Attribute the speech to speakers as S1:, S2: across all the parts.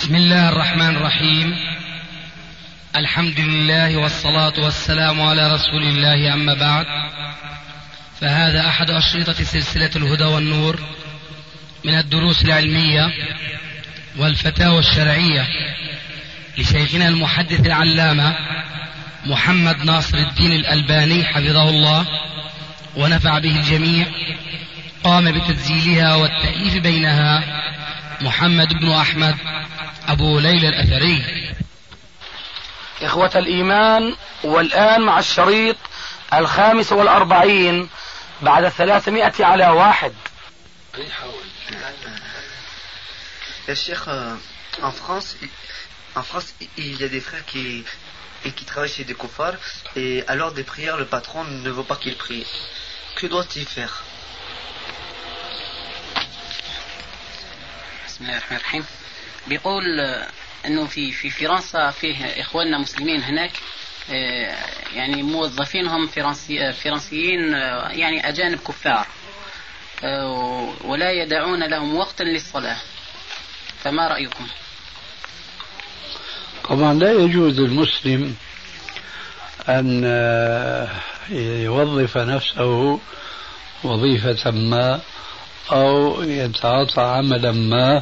S1: بسم الله الرحمن الرحيم. الحمد لله والصلاة والسلام على رسول الله، أما بعد، فهذا أحد أشرطة سلسلة الهدى والنور من الدروس العلمية والفتاوى الشرعية لشيخنا المحدث العلامة محمد ناصر الدين الألباني حفظه الله ونفع به الجميع. قام بتسجيلها والتأليف بينها محمد بن أحمد أبو ليلى الأثري.
S2: إخوة الإيمان، والآن مع الشريط 45 بعد 300
S3: يا شيخ، en France, il y a des frères qui travaillent chez des koufars, et à l'heure des prières, le patron ne veut pas qu'ils prient. Que doit-il faire?
S4: بسم الله الرحمن الرحيم. بيقول انه في فرنسا فيه اخواننا مسلمين هناك، يعني موظفينهم فرنسيين، يعني اجانب كفار، ولا يدعون لهم وقتا للصلاة، فما رأيكم؟
S5: طبعا لا يجوز للمسلم أن يوظف نفسه وظيفة ما أو يتعاطى عملا ما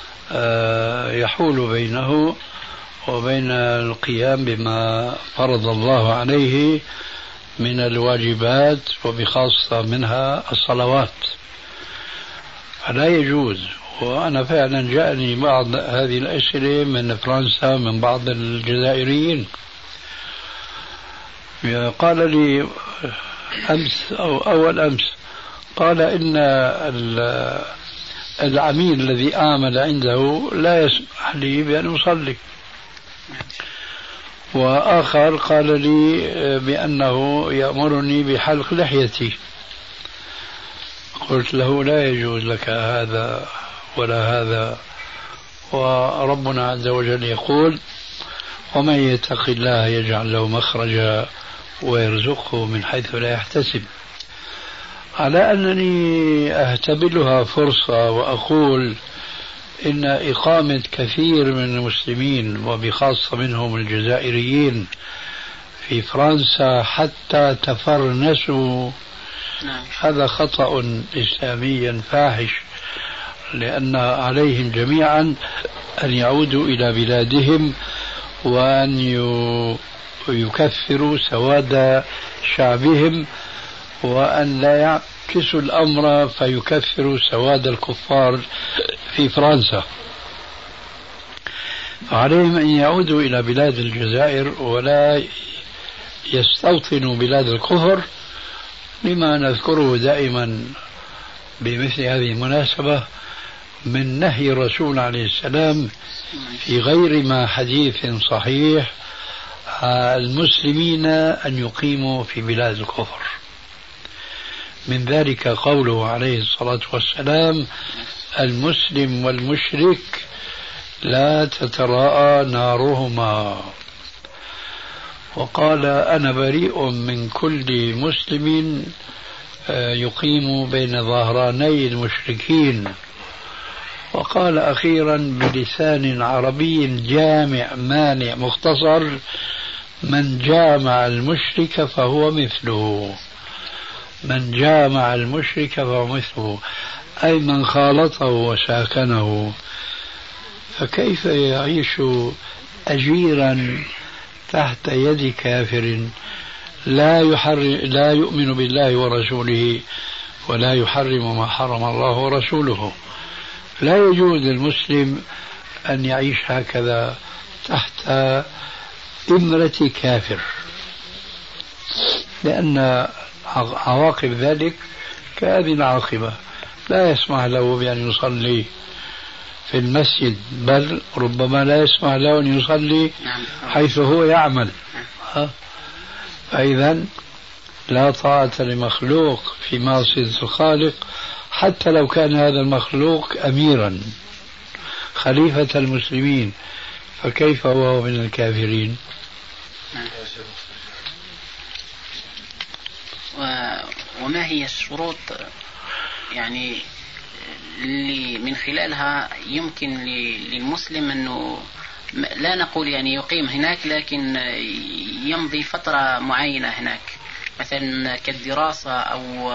S5: يحول بينه وبين القيام بما فرض الله عليه من الواجبات، وبخاصة منها الصلوات، فلا يجوز. وأنا فعلا جاءني بعض هذه الأسئلة من فرنسا من بعض الجزائريين، قال لي أمس أو أول أمس، قال إن العميل الذي أعمل عنده لا يسمح لي بأن أصلي، وآخر قال لي بأنه يأمرني بحلق لحيتي. قلت له لا يجوز لك هذا ولا هذا، وربنا عز وجل يقول: ومن يتق الله يجعل له مخرجا ويرزقه من حيث لا يحتسب. على أنني أهتبلها فرصة وأقول إن إقامة كثير من المسلمين وبخاصة منهم الجزائريين في فرنسا حتى تفرنسوا، هذا خطأ إسلامي فاحش، لأن عليهم جميعا أن يعودوا إلى بلادهم وأن يكفروا سواد شعبهم، وأن لا يعكسوا الأمر فيكفروا سواد الكفار في فرنسا. فعليهم أن يعودوا إلى بلاد الجزائر ولا يستوطنوا بلاد الكفر، لما نذكره دائما بمثل هذه المناسبة من نهي الرسول عليه السلام في غير ما حديث صحيح المسلمين أن يقيموا في بلاد الكفر. من ذلك قوله عليه الصلاة والسلام: المسلم والمشرك لا تتراءى نارهما. وقال: أنا بريء من كل مسلم يقيم بين ظهراني المشركين. وقال أخيرا بلسان عربي جامع مانع مختصر: من جامع المشرك فهو مثله. من جامع المشرك فهو مثله، أي من خالطه وساكنه. فكيف يعيش أجيرا تحت يد كافر لا يؤمن بالله ورسوله ولا يحرم ما حرم الله ورسوله؟ لا يجوز للمسلم أن يعيش هكذا تحت إمرة كافر، لأن عواقب ذلك كهذه العاقبة. لا يسمح له بأن يصلي في المسجد، بل ربما لا يسمح له أن يصلي حيث هو يعمل. فإذا لا طاعة لمخلوق في معصية الخالق، حتى لو كان هذا المخلوق أميرا خليفة المسلمين، فكيف هو من الكافرين؟
S4: وما هي الشروط يعني اللي من خلالها يمكن للمسلم أنه لا نقول يعني يقيم هناك، لكن يمضي فترة معينة هناك، مثلا كالدراسة أو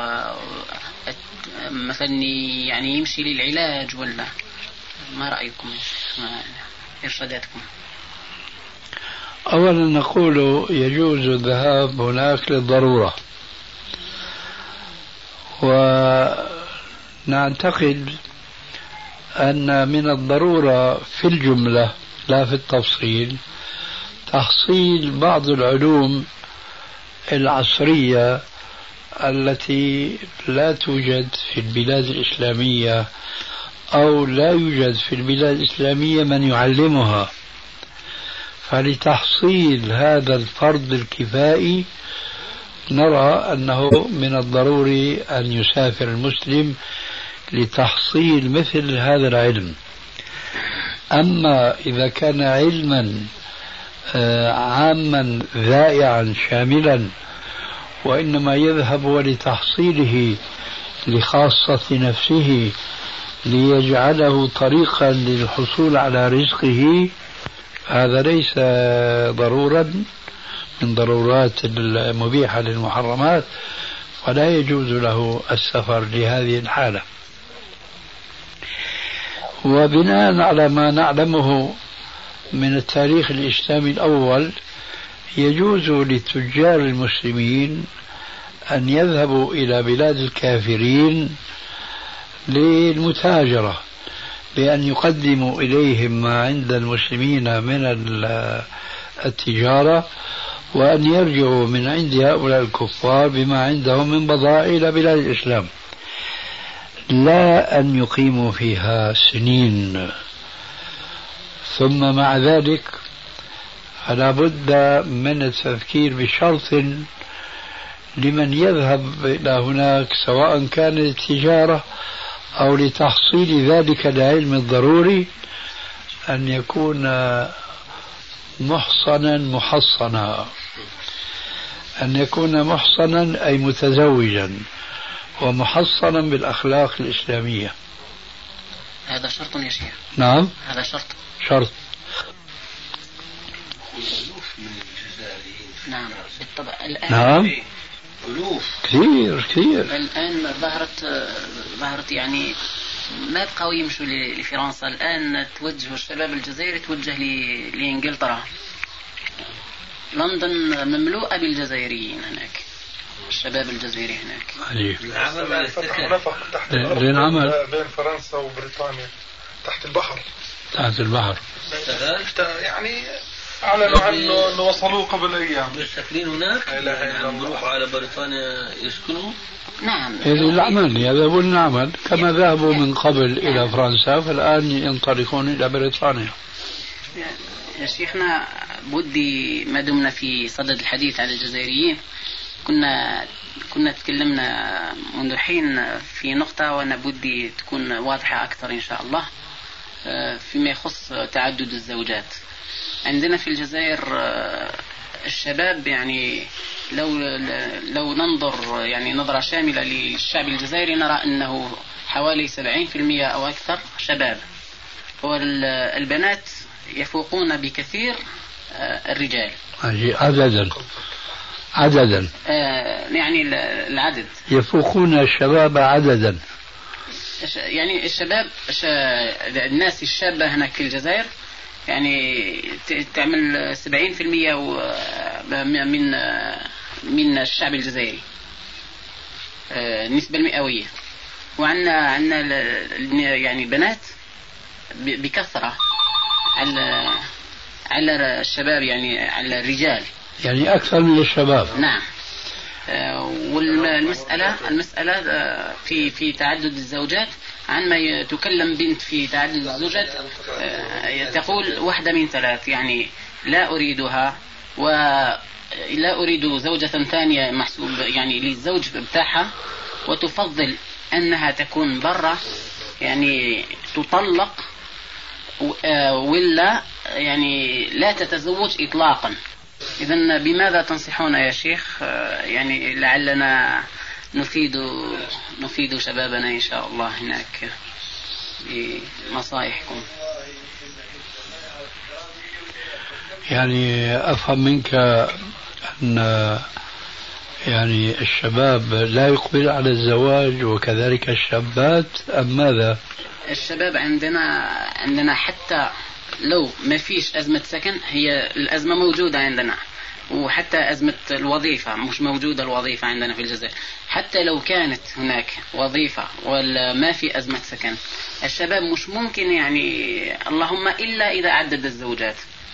S4: مثلا يعني يمشي للعلاج، ولا ما رأيكم؟ إرشاداتكم.
S5: أولا نقول يجوز الذهاب هناك للضرورة، ونعتقد أن من الضرورة في الجملة لا في التفصيل تحصيل بعض العلوم العصرية التي لا توجد في البلاد الإسلامية، أو لا يوجد في البلاد الإسلامية من يعلمها. فلتحصيل هذا الفرض الكفائي نرى أنه من الضروري أن يسافر المسلم لتحصيل مثل هذا العلم. أما إذا كان علما عاما ذائعا شاملا وإنما يذهب ولتحصيله لخاصة نفسه ليجعله طريقا للحصول على رزقه، هذا ليس ضرورا من ضرورات المبيحة للمحرمات، ولا يجوز له السفر لهذه الحالة. وبناء على ما نعلمه من التاريخ الإسلامي الأول، يجوز للتجار المسلمين أن يذهبوا إلى بلاد الكافرين للمتاجرة، بأن يقدموا إليهم ما عند المسلمين من التجارة، وأن يرجعوا من عند هؤلاء الكفار بما عندهم من بضائع إلى بلاد الإسلام، لا أن يقيموا فيها سنين. ثم مع ذلك فلا بد من التفكير بشرط لمن يذهب إلى هناك، سواء كان للتجارة أو لتحصيل ذلك العلم الضروري، أن يكون محصنا. أن يكون محصنا أي متزوجا ومحصنا بالأخلاق الإسلامية.
S4: هذا شرط يا شيخ.
S5: نعم
S4: هذا
S5: شرط.
S4: نعم بالطبع. الآن
S5: نعم كثير
S4: الآن ظهرت يعني ما بقوا يمشوا لفرنسا، الآن توجه الشباب الجزائري توجه لإنجلترا. لندن مملوءة بالجزائريين هناك، الشباب الجزائري هناك.
S6: نفق تحت الأرض بين فرنسا وبريطانيا تحت البحر يعني أعلنوا عنه أنه وصلوه قبل أيام.
S7: ساكنين هناك، يروحوا على بريطانيا يسكنوا.
S4: نعم
S5: هذه الأعمال يذهبون العمل كما ذهبوا من قبل إلى فرنسا، فالآن ينطلقون إلى بريطانيا.
S4: يا شيخنا بدي ما دمنا في صدد الحديث عن الجزائريين، كنا تكلمنا منذ حين في نقطة وأنا بدي تكون واضحة أكثر إن شاء الله فيما يخص تعدد الزوجات. عندنا في الجزائر الشباب يعني لو ننظر يعني نظرة شاملة للشعب الجزائري نرى أنه حوالي 70% أو أكثر شباب، والبنات يفوقون بكثير الرجال عددا يعني العدد
S5: يفوقون الشباب عددا.
S4: يعني الناس الشابة هناك في الجزائر يعني تعمل 70% من الشعب الجزائري النسبة المئوية. وعندنا يعني بنات بكثرة على الشباب، يعني على الرجال،
S5: يعني أكثر من الشباب.
S4: نعم. والمسألة في تعدد الزوجات، عندما تكلم بنت في تعدد الزوجات تقول واحدة من ثلاث، يعني لا أريدها ولا أريد زوجة ثانية محسوب يعني للزوج بتاعها، وتفضل أنها تكون برا يعني تطلق ولا يعني لا تتزوج إطلاقا. إذن بماذا تنصحون يا شيخ؟ يعني لعلنا نفيد شبابنا إن شاء الله هناك بنصائحكم.
S5: يعني أفهم منك أن يعني الشباب لا يقبل على الزواج وكذلك الشابات أم ماذا؟
S4: الشباب عندنا حتى لو ما فيش أزمة سكن، هي الأزمة موجودة عندنا، وحتى أزمة الوظيفة مش موجودة. الوظيفة عندنا في الجزائر حتى لو كانت هناك وظيفة ولا ما في أزمة سكن، الشباب مش ممكن يعني اللهم إلا إذا عدد الزوجات.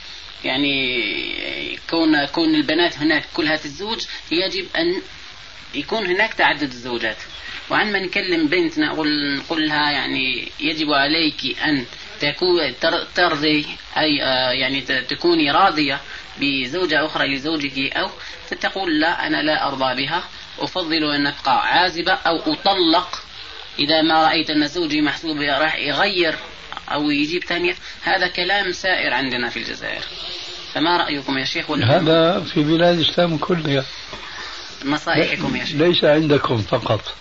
S4: يعني كون البنات هناك كلها تتزوج، يجب أن يكون هناك تعدد الزوجات. وعندما نكلم بنتنا نقول لها يعني يجب عليك أن ترضي أي يعني تكوني راضية بزوجة أخرى لزوجك، أو تقول لا أنا لا أرضى بها، أفضل أن أبقى عازبة أو أطلق إذا ما رأيت أن زوجي محسوب راح يغير أو يجيب ثانية. هذا كلام سائر عندنا في الجزائر. فما رأيكم يا شيخ؟
S5: هذا في بلاد الإسلام كلها.
S4: نصائحكم يا شيخ.
S5: ليس عندكم فقط،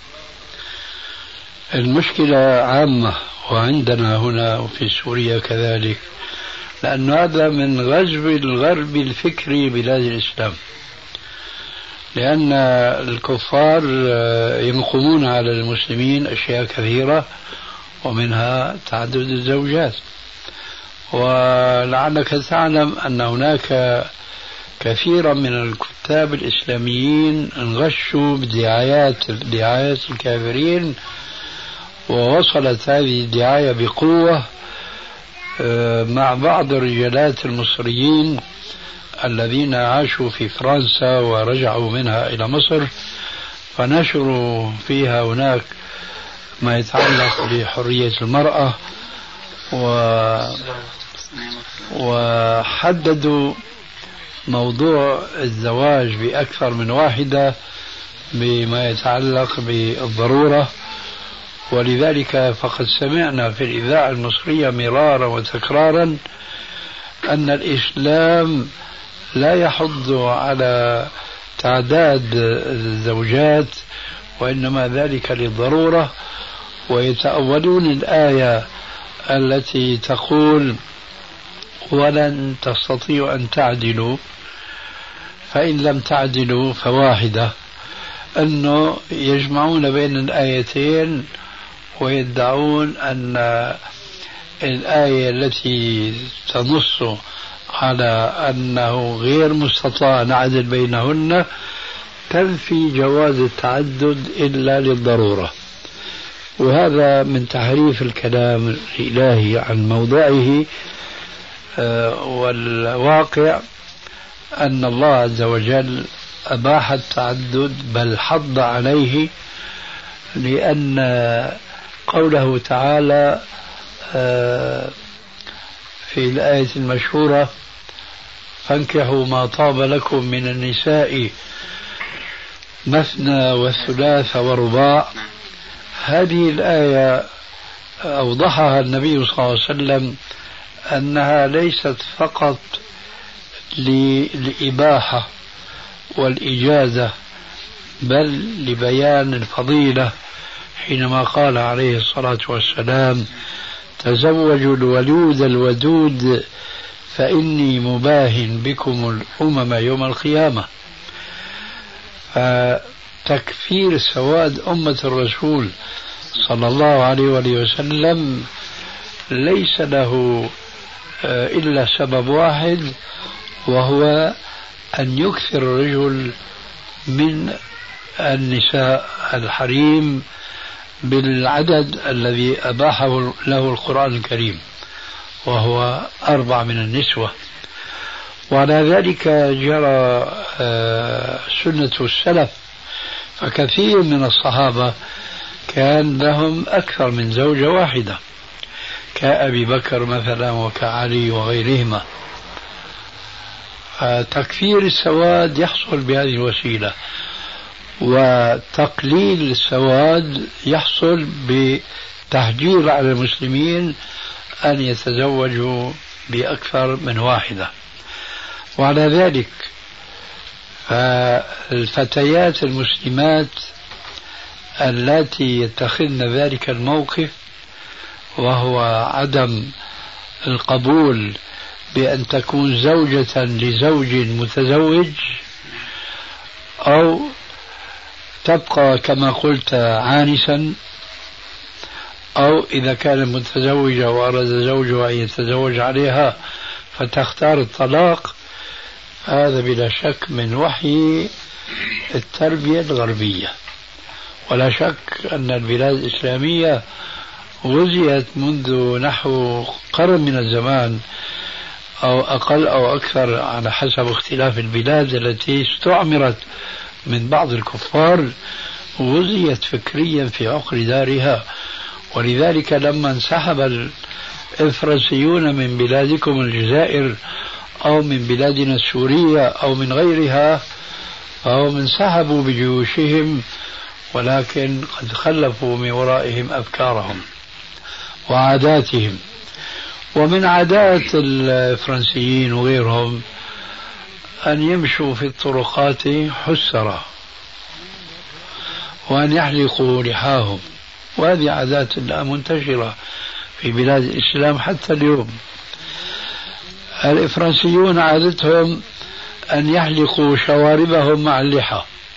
S5: المشكلة عامة وعندنا هنا وفي سوريا كذلك، لأن هذا من غزو الغرب الفكري بلاد الإسلام، لأن الكفار ينقمون على المسلمين أشياء كثيرة ومنها تعدد الزوجات. ولعلك تعلم أن هناك كثيرا من الكتاب الإسلاميين انغشوا بدعايات الكافرين، ووصلت هذه الدعاية بقوة مع بعض الرجالات المصريين الذين عاشوا في فرنسا ورجعوا منها إلى مصر، فنشروا فيها هناك ما يتعلق بحرية المرأة وحددوا موضوع الزواج بأكثر من واحدة بما يتعلق بالضرورة. ولذلك فقد سمعنا في الإذاعة المصرية مرارا وتكرارا أن الإسلام لا يحض على تعداد الزوجات، وإنما ذلك للضرورة. ويتأولون الآية التي تقول ولن تستطيعوا أن تعدلوا فإن لم تعدلوا فواحدة، أنه يجمعون بين الآيتين ويدعون أن الآية التي تنص على أنه غير مستطاع نعدل بينهن تنفي جواز التعدد إلا للضرورة. وهذا من تحريف الكلام الإلهي عن موضعه. والواقع أن الله عز وجل أباح التعدد بل حض عليه، لأن قوله تعالى في الآية المشهورة فانكحوا ما طاب لكم من النساء مثنى والثلاث والرباع. هذه الآية أوضحها النبي صلى الله عليه وسلم أنها ليست فقط للإباحة والإجازة بل لبيان الفضيلة، حينما قال عليه الصلاة والسلام تزوجوا الولود الودود فإني مباهن بكم الأمم يوم القيامة. فتكفير سواد أمة الرسول صلى الله عليه وسلم ليس له إلا سبب واحد، وهو أن يكثر الرجل من النساء الحريم بالعدد الذي أباحه له القرآن الكريم، وهو 4 من النسوة. وعلى ذلك جرى سنة السلف، فكثير من الصحابة كان لهم أكثر من زوجة واحدة كأبي بكر مثلا وكعلي وغيرهما. تكفير السواد يحصل بهذه الوسيلة، وتقليل السواد يحصل بتحجير على المسلمين أن يتزوجوا بأكثر من واحدة. وعلى ذلك فالفتيات المسلمات اللاتي يتخذن ذلك الموقف، وهو عدم القبول بأن تكون زوجة لزوج متزوج، أو تبقى كما قلت عانسا، أو إذا كانت متزوجة وأراد زوجها أن يتزوج عليها فتختار الطلاق. هذا بلا شك من وحي التربية الغربية. ولا شك أن البلاد الإسلامية غزيت منذ نحو قرن من الزمان أو أقل أو أكثر على حسب اختلاف البلاد التي استعمرت من بعض الكفار، غزيت فكريا في عقر دارها. ولذلك لما انسحب الفرنسيون من بلادكم الجزائر أو من بلادنا السورية أو من غيرها، فهم انسحبوا بجيوشهم، ولكن قد خلفوا من ورائهم أفكارهم وعاداتهم. ومن عادات الفرنسيين وغيرهم أن يمشوا في الطرقات حسرة، وأن يحلقوا لحاهم، وهذه عادات لا منتشرة في بلاد الإسلام حتى اليوم. الفرنسيون عادتهم أن يحلقوا شواربهم مع اللحى،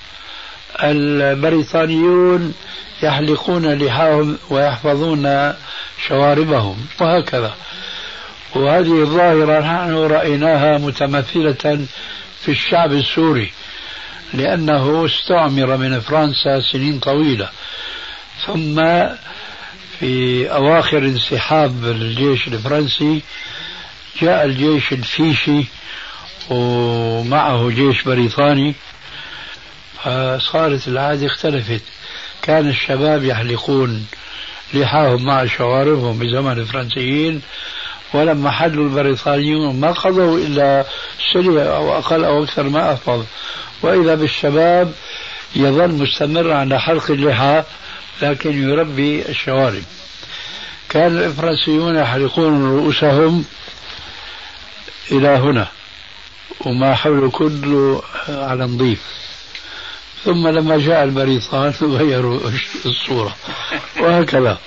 S5: البريطانيون يحلقون لحاهم ويحفظون شواربهم، وهكذا. وهذه الظاهرة نحن رأيناها متمثلة في الشعب السوري، لأنه استعمر من فرنسا سنين طويلة، ثم في أواخر انسحاب الجيش الفرنسي جاء الجيش الفيشي ومعه جيش بريطاني، فصارت العادة اختلفت. كان الشباب يحلقون لحاهم مع شواربهم بزمن الفرنسيين، ولما حلوا البريطانيون ما قضوا إلا سنة أو أقل أو أكثر ما أحفظ، وإذا بالشباب يظل مستمر على حلق اللحى لكن يربي الشوارب. كان الفرنسيون يحلقون رؤوسهم إلى هنا وما حوله كله على نظيف، ثم لما جاء البريطان غيروا الصورة، وهكذا.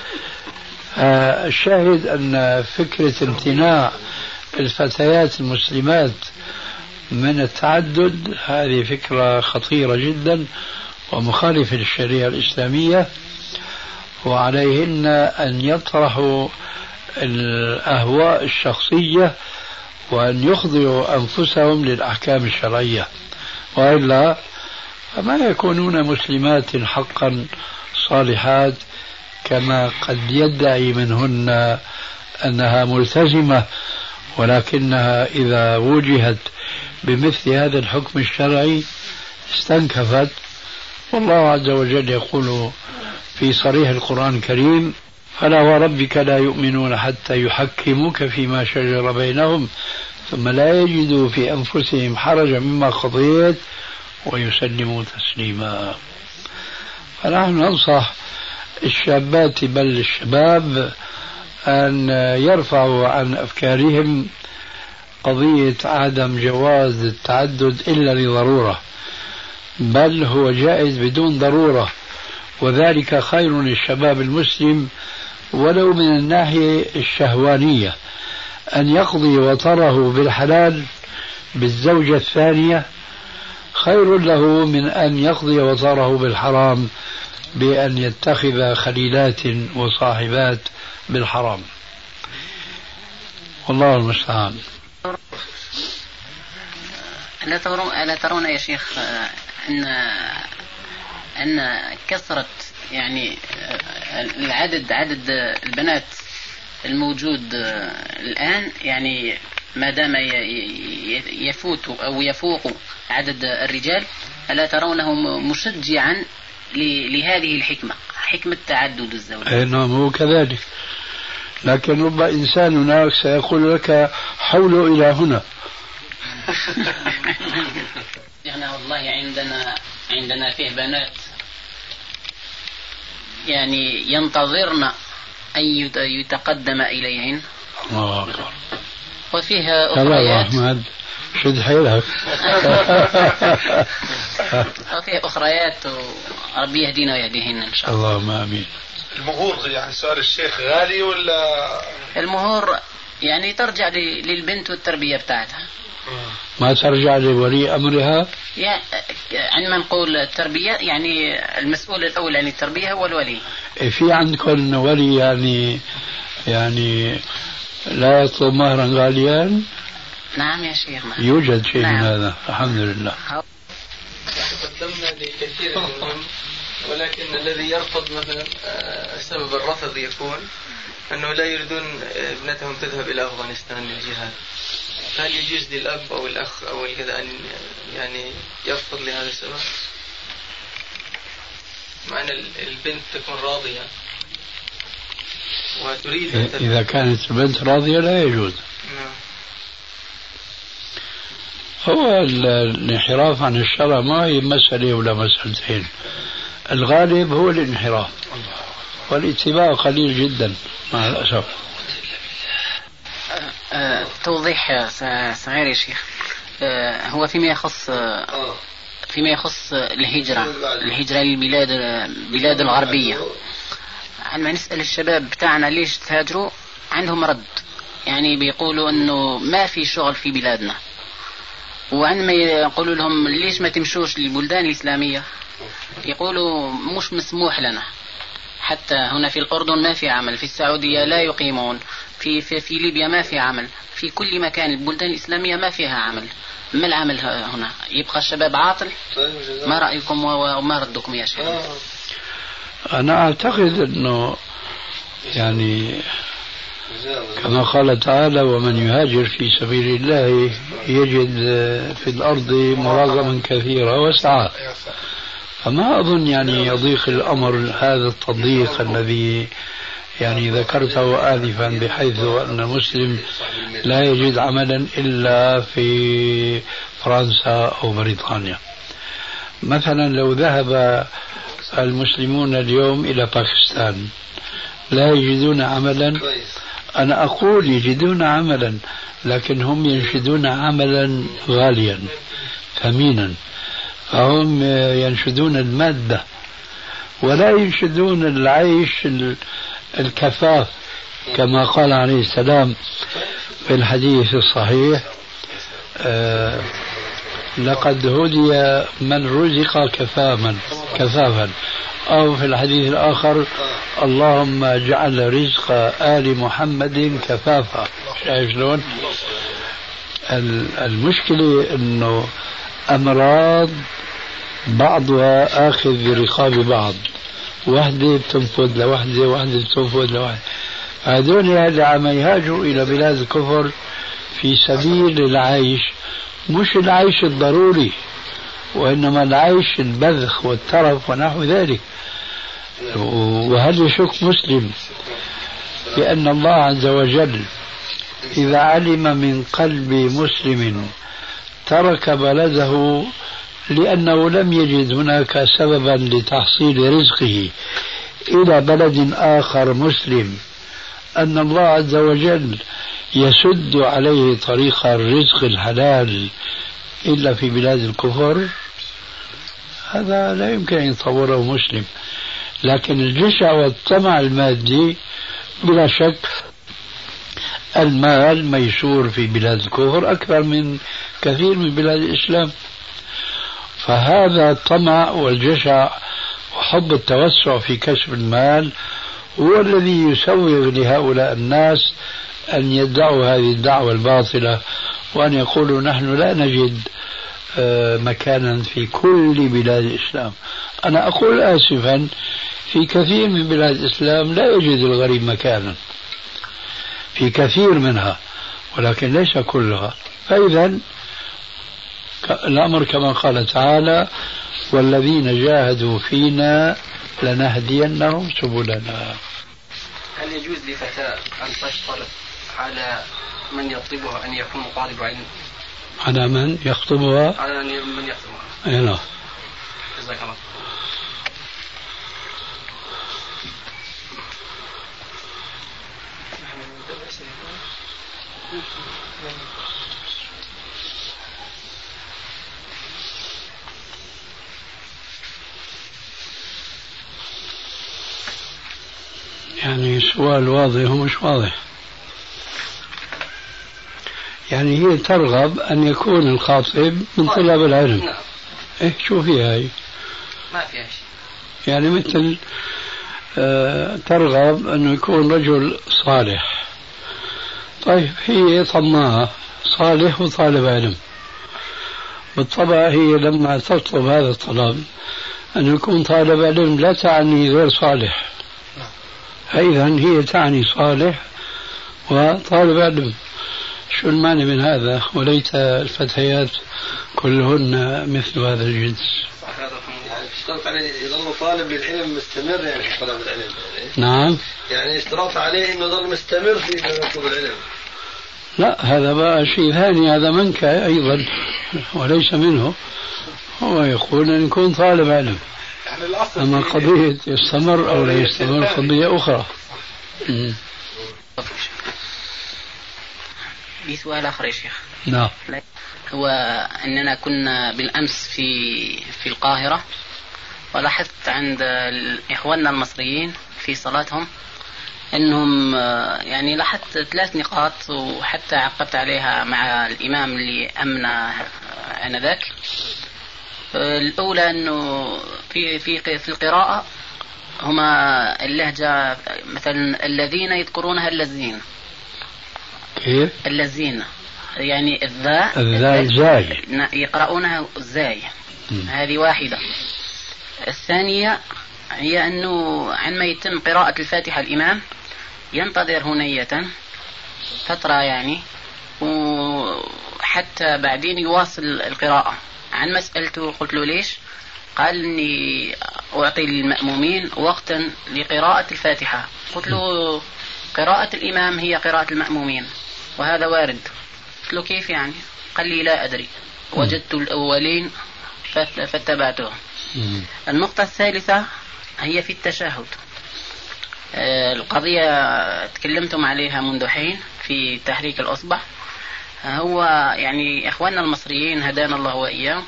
S5: الشاهد أن فكرة امتناع الفتيات المسلمات من التعدد هذه فكرة خطيرة جدا ومخالفة للشريعة الإسلامية، وعليهن أن يطرحوا الأهواء الشخصية وأن يخضعوا أنفسهم للأحكام الشرعية، وإلا فما يكونون مسلمات حقا صالحات كما قد يدعي منهن أنها ملتزمة، ولكنها إذا وجهت بمثل هذا الحكم الشرعي استنكفت. والله عز وجل يقول في صريح القرآن الكريم: فلا وربك لا يؤمنون حتى يحكموك فيما شجر بينهم ثم لا يجدوا في أنفسهم حرجا مما قضيت ويسلموا تسليما. فنحن ننصح الشابات بل الشباب أن يرفعوا عن أفكارهم قضية عدم جواز التعدد إلا لضرورة، بل هو جائز بدون ضرورة، وذلك خير للشباب المسلم ولو من الناحية الشهوانية. أن يقضي وطره بالحلال بالزوجة الثانية خير له من أن يقضي وطره بالحرام بأن يتخذ خليلات وصاحبات بالحرام. والله المستعان.
S4: ألا ترون يا شيخ أن كثرة يعني عدد البنات الموجود الآن يعني ما دام يفوت أو يفوق عدد الرجال، ألا ترونه مشجعا لهذه الحكمة، حكمة تعدد الزوجات؟
S5: نعم هو كذلك، لكن رب إنسان هناك سيقول لك حولوا إلى هنا.
S4: يعني والله عندنا فيه بنات يعني ينتظرن أن يتقدم إليهن، وفيها أخريات
S5: شد حيلك.
S4: وفي أخريات وربي يهدينا ويهديهن إن شاء الله.
S5: اللهم آمين.
S6: المهور يعني سؤال الشيخ غالي ولا؟
S4: المهور يعني ترجع للبنت والتربية بتاعتها،
S5: ما ترجع لولي أمرها.
S4: يعني عندما نقول التربية يعني المسؤول الأول عن التربية هو الولي.
S5: في عندكم ولي يعني لا يطلب مهرا غاليا؟
S4: نعم يا شيخ. نعم.
S5: يوجد شيء
S4: نعم.
S5: من هذا الحمد لله.
S7: قدمنا لكثير منهم، ولكن الذي يرفض مثلا سبب الرفض يكون أنه لا يريدون ابنتهم تذهب إلى أفغانستان للجهاد. هل يجوز للأب أو الأخ أو الكذا أن يعني يرفض لهذا السبب؟ مع أن البنت تكون راضية وتريد
S5: إذا كانت البنت راضية لا يجوز. هو الانحراف عن الشرع ما هي مسألة ولا مسألتين، الغالب هو الانحراف والاتباع قليل جدا مع الأسف.
S4: توضيح صغير يا شيخ. هو فيما يخص الهجرة للبلاد الغربية، عندما نسأل الشباب بتاعنا ليش تهاجروا عندهم رد، يعني بيقولوا انه ما في شغل في بلادنا. وعندما يقولوا لهم ليش ما تمشوش للبلدان الإسلامية يقولوا مش مسموح لنا، حتى هنا في الأردن ما في عمل، في السعودية لا يقيمون، في ليبيا ما في عمل، في كل مكان البلدان الإسلامية ما فيها عمل. ما العمل هنا؟ يبقى الشباب عاطل. ما رأيكم وما ردكم يا شيخ؟
S5: أنا أعتقد أنه يعني كما قال تعالى ومن يهاجر في سبيل الله يجد في الأرض مراغما كثيرا وسعة، فما أظن يعني يضيق الأمر هذا التضييق الذي يعني ذكرته آنفا، بحيث أن المسلم لا يجد عملا إلا في فرنسا أو بريطانيا. مثلا لو ذهب المسلمون اليوم إلى باكستان لا يجدون عملا، أنا أقول يجدون عملا، لكن هم ينشدون عملا غاليا ثمينا، فهم ينشدون المادة ولا ينشدون العيش الكفاف، كما قال عليه السلام في الحديث الصحيح لقد هدي من رزق كفافا، أو في الحديث الآخر اللهم اجعل رزق آل محمد كفافا. شايف شلون؟ المشكلة أنه أمراض بعضها آخذ برقاب بعض، وحدة بتنفذ لوحدة، وحدة بتنفذ لوحدة. هذول اللي عم يهاجروا إلى بلاد الكفر في سبيل العيش، مش العيش الضروري، وإنما العيش البذخ والترف ونحو ذلك. وهل يشك مسلم بأن الله عز وجل إذا علم من قلب مسلم ترك بلده لأنه لم يجد هناك سببا لتحصيل رزقه إلى بلد آخر مسلم، أن الله عز وجل يسد عليه طريق الرزق الحلال إلا في بلاد الكفر؟ هذا لا يمكن أن يتصوره مسلم. لكن الجشع والطمع المادي بلا شك المال ميسور في بلاد الكفر أكثر من كثير من بلاد الإسلام، فهذا الطمع والجشع وحب التوسع في كسب المال هو الذي يسوغ لهؤلاء الناس أن يدعوا هذه الدعوة الباطلة، وأن يقولوا نحن لا نجد مكانا في كل بلاد الإسلام. أنا أقول آسفا في كثير من بلاد الإسلام لا يجد الغريب مكانا، في كثير منها ولكن ليس كلها. فإذا الأمر كما قال تعالى والذين جاهدوا فينا لنهدينهم سبلنا.
S7: هل يجوز لفتاة أن تشترط على من يطلبها أن يكون طالب علم؟
S5: على من يخطبها؟
S7: على من يخطبها.
S5: أي نعم.
S7: جزاك الله.
S5: يعني سؤال واضح ومش واضح. يعني هي ترغب أن يكون الخاطب من طلاب العلم.
S1: نعم.
S5: إيه شو فيها هي؟
S1: ما فيها شيء.
S5: يعني مثل ترغب أنه يكون رجل صالح. طيب هي طماعة، صالح وطالب علم. بالطبع هي لما تطلب هذا الطلب أن يكون طالب علم لا تعني غير صالح. إذا هي تعني صالح وطالب علم. شو المعنى من هذا؟ وليت الفتيات كلهن مثل هذا الجنس.
S8: يعني اشترط عليه يظل طالب للعلم مستمر يعني في طلب العلم يعني.
S5: نعم.
S8: يعني اشترط عليه انه يظل مستمر في طلب العلم.
S5: لا هذا بقى شيء ثاني، هذا منك ايضا وليس منه. هو يقول ان يكون طالب علم.
S6: يعني الأصل
S5: اما قضية يستمر او لا يستمر قضية اخرى.
S4: لي سؤال آخر يا شيخ.
S5: نعم.
S4: هو أننا كنا بالأمس في القاهرة، ولاحظت عند إخواننا المصريين في صلاتهم أنهم يعني لاحظت 3 نقاط وحتى عقبت عليها مع الإمام اللي أمنا آنذاك. الأولى أنه في القراءة هما اللهجة مثلا الذين يذكرونها اللذين.
S5: كيف؟
S4: اللذين يعني الذاء
S5: الزاي
S4: يقرؤونها الزاي. هذه واحدة. الثانية هي أنه عندما يتم قراءة الفاتحة الإمام ينتظر هنية فترة يعني وحتى بعدين يواصل القراءة. عن مسألته قلت له ليش؟ قال إني أعطي للمأمومين وقتا لقراءة الفاتحة. قلت له قراءة الإمام هي قراءة المأمومين وهذا وارد. قلت له كيف يعني؟ قال لي لا أدري، وجدت الأولين فاتبعتهم. النقطة الثالثة هي في التشهد. القضية تكلمتم عليها منذ حين في تحريك الأصبع. هو يعني إخواننا المصريين هدانا الله وإياهم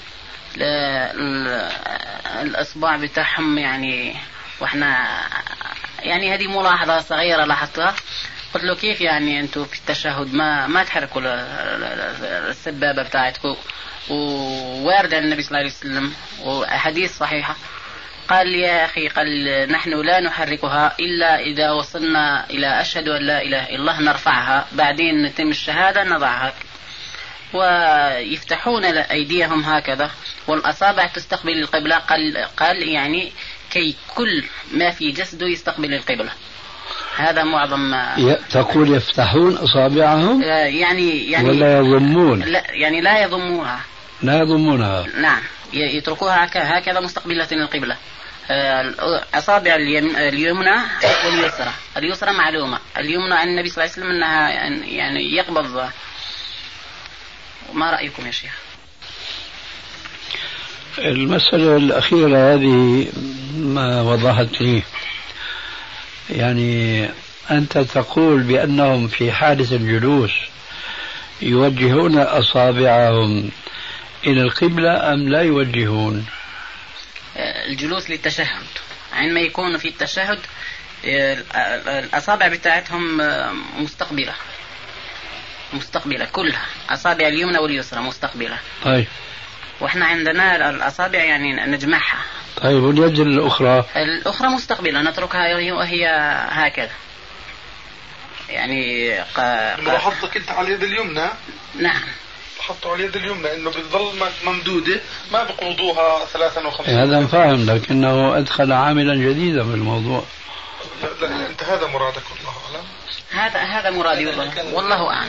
S4: الأصبع بتاعهم يعني، وإحنا يعني هذه ملاحظة صغيرة لاحظتها. قلت له كيف يعني أنتوا في التشهد ما تحركوا السبابة بتاعتكم ووارد عن النبي صلى الله عليه وسلم وأحاديث صحيحة؟ قال يا أخي قال نحن لا نحركها إلا إذا وصلنا إلى أشهد أن لا إله إلا الله نرفعها، بعدين نتم الشهادة نضعها. ويفتحون أيديهم هكذا والأصابع تستقبل القبلة. قال يعني كي كل ما في جسده يستقبل القبلة. هذا معظم
S5: تقول يفتحون أصابعهم
S4: يعني
S5: ولا يضمون؟
S4: لا يعني لا يضموها.
S5: لا يضمونها.
S4: نعم يتركوها هكذا مستقبلة القبلة. أصابع اليمنى واليسرى. اليسرى معلومة، اليمنى عن النبي صلى الله عليه وسلم أنها يعني يقبض. ما رأيكم يا شيخ؟
S5: المسألة الأخيرة هذه ما وضحت لي. يعني أنت تقول بأنهم في حالة الجلوس يوجهون أصابعهم إلى القبلة أم لا يوجهون؟
S4: الجلوس للتشهد عندما يكون في التشهد الأصابع بتاعتهم مستقبلة كلها، أصابع اليمنى واليسرى مستقبلة.
S5: طيب.
S4: وإحنا عندنا الأصابع يعني نجمعها.
S5: طيب واليد الأخرى؟
S4: الأخرى مستقبلة نتركها وهي هكذا. يعني
S6: ملاحظتك أنت على اليد اليمنى.
S4: نعم.
S6: حطوا على اليد اليمنى إنه بتظل ممدودة ما بقبضوها 53.
S5: هذا فاهم، لكنه أدخل عاملا جديدا في الموضوع.
S6: لا أنت هذا مرادك والله أعلم.
S4: هذا مرادي والله أعلم.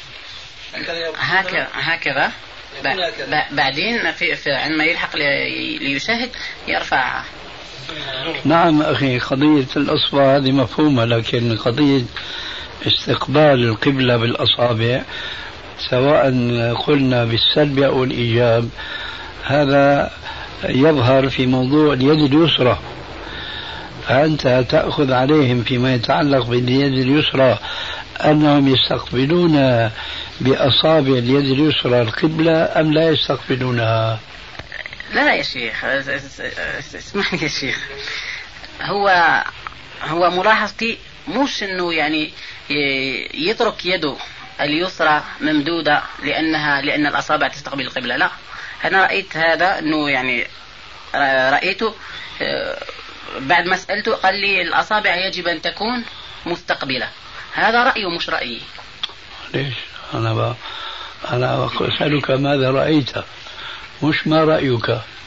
S4: هكذا بعدين في عندما يلحق ليشاهد يرفعها.
S5: نعم أخي، قضية الأصبع هذه مفهومة، لكن قضية استقبال القبلة بالأصابع سواء قلنا بالسلب أو الإيجاب هذا يظهر في موضوع اليد اليسرى. فأنت تأخذ عليهم فيما يتعلق باليد اليسرى أنهم يستقبلون بأصابع اليد اليسرى القبلة أم لا يستقبلونها؟
S4: لا يا شيخ اسمعني يا شيخ، هو ملاحظتي مش انه يعني يترك يده اليسرى ممدودة لأن الأصابع تستقبل القبلة. لا، أنا رأيت هذا أنه يعني رأيته بعد ما سألته قال لي الأصابع يجب أن تكون مستقبلة. هذا رأيه مش رأيي.
S5: ليش؟ أنا أسألك ماذا رأيت مش ما رأيك.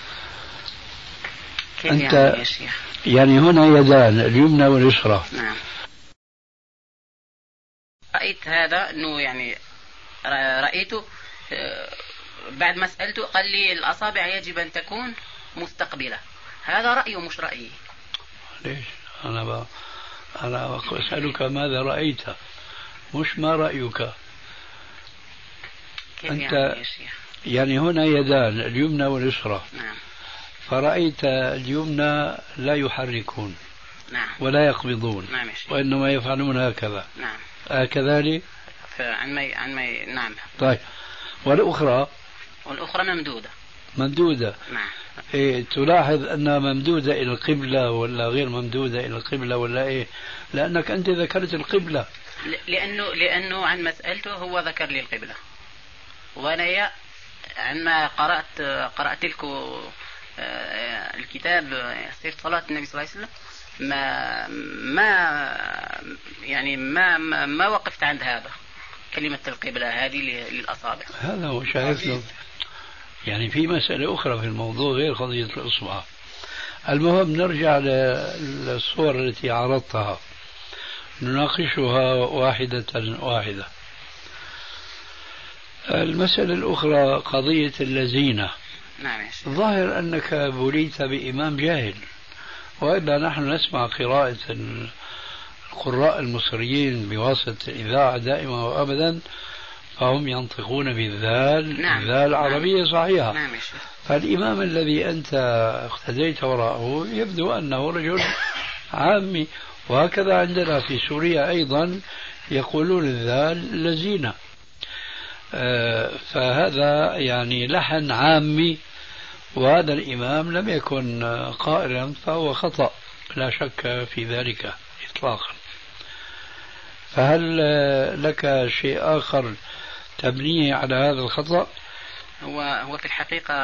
S4: أنت يعني يا شيخ؟
S5: يعني هنا يدان اليمنى واليسرى.
S4: نعم. رأيت هذا أنه يعني رأيته بعد ما سألته قال لي الأصابع يجب أن تكون مستقبلة. هذا رأيه مش رأيي.
S5: ليش؟ أنا أسألك ماذا رأيت مش ما رأيك. أنت
S4: يعني يا شيخ؟
S5: يعني هنا يدان اليمنى واليسرى.
S4: نعم.
S5: فرأيت اليمنى لا يحركون.
S4: نعم.
S5: ولا يقبضون.
S4: نعم يا شيخ.
S5: وإنما يفعلون هكذا.
S4: نعم.
S5: كذلك.
S4: نعم.
S5: طيب، والأخرى ممدودة.
S4: نعم.
S5: إيه، تلاحظ أنها ممدودة إلى القبلة ولا غير ممدودة إلى القبلة ولا إيه؟ لأنك أنت ذكرت القبلة.
S4: لأنه عن مسألته هو ذكر لي القبلة، وأنا عندما قرأت لكم الكتاب صفة صلاة النبي صلى الله عليه وسلم ما وقفت عند هذا كلمة القبلة هذه للأصابع.
S5: هذا هو شايف. يعني في مسألة أخرى في الموضوع غير قضية الإصبع. المهم نرجع للصور التي عرضتها نناقشها واحدة واحدة. المسألة الأخرى قضية اللزينة.
S4: نعم.
S5: ظاهر أنك بليت بإمام جاهل، وإلا نحن نسمع قراءة القراء المصريين بواسطة الإذاعة دائما وأبدا، فهم ينطقون بالذال.
S4: نعم.
S5: الذال عربية صحيحة.
S4: نعم.
S5: فالإمام الذي أنت اقتديت وراءه يبدو أنه رجل عامي، وهكذا عندنا في سوريا أيضا يقولون الذال لزينة. فهذا يعني لحن عامي، وهذا الإمام لم يكن قائلا، فهو خطأ لا شك في ذلك إطلاقا. فهل لك شيء آخر تبنيه على هذا الخطأ؟
S4: هو في الحقيقة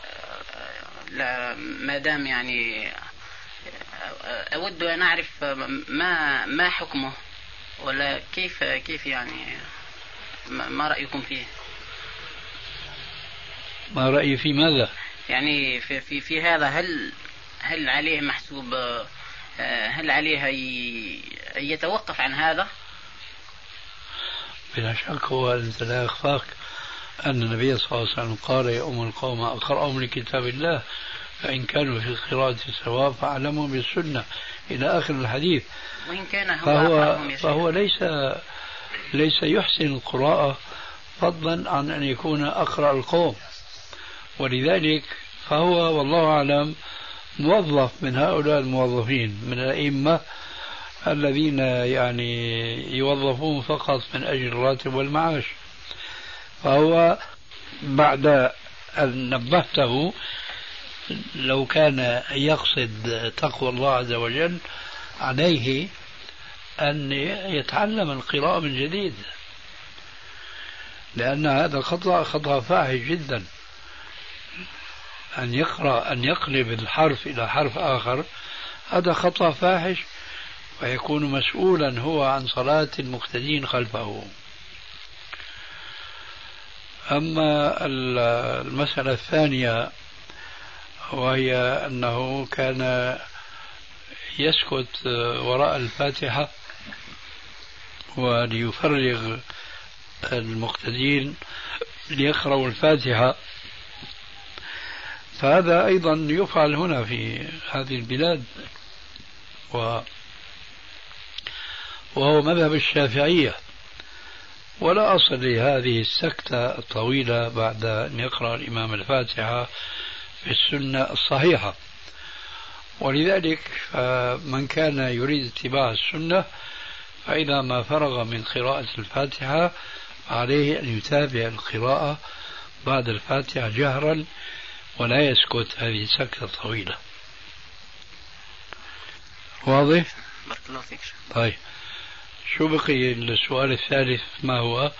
S4: ما دام يعني أود أن أعرف ما حكمه، ولا كيف يعني ما رأيكم فيه؟
S5: ما رأيي في ماذا؟
S4: يعني في هذا هل عليه محسوب، هل عليه أن يتوقف عن هذا؟
S5: بلا شك. هو أنت لا يخفاك أن النبي صلى الله عليه وسلم قال يا أم القوم أقرأهم لكتاب الله فإن كانوا في القراءة سواء فأعلمهم بالسنة إلى آخر الحديث.
S4: وإن كان
S5: فهو ليس يحسن القراءة فضلا عن أن يكون أقرأ القوم، ولذلك فهو والله أعلم موظف من هؤلاء الموظفين من الأئمة الذين يعني يوظفون فقط من أجل الراتب والمعاش. فهو بعد أن نبهته لو كان يقصد تقوى الله عز وجل عليه أن يتعلم القراءة من جديد، لأن هذا خطأ فاحش جدا. أن يقلب الحرف إلى حرف آخر هذا خطأ فاحش، ويكون مسؤولا هو عن صلاة المقتدين خلفه. أما المسألة الثانية وهي أنه كان يسكت وراء الفاتحة وليفرغ المقتدين ليقرأوا الفاتحة، فهذا أيضا يفعل هنا في هذه البلاد، وهو مذهب الشافعية. ولا أصل لهذه السكتة الطويلة بعد أن يقرأ الإمام الفاتحة في السنة الصحيحة. ولذلك من كان يريد اتباع السنة فإذا ما فرغ من قراءة الفاتحة عليه أن يتابع القراءة بعد الفاتحة جهرا ولا يسكت هذه السكتة الطويلة. واضح؟
S4: بارك الله فيك.
S5: طيب، شو بقي السؤال الثالث ما هو؟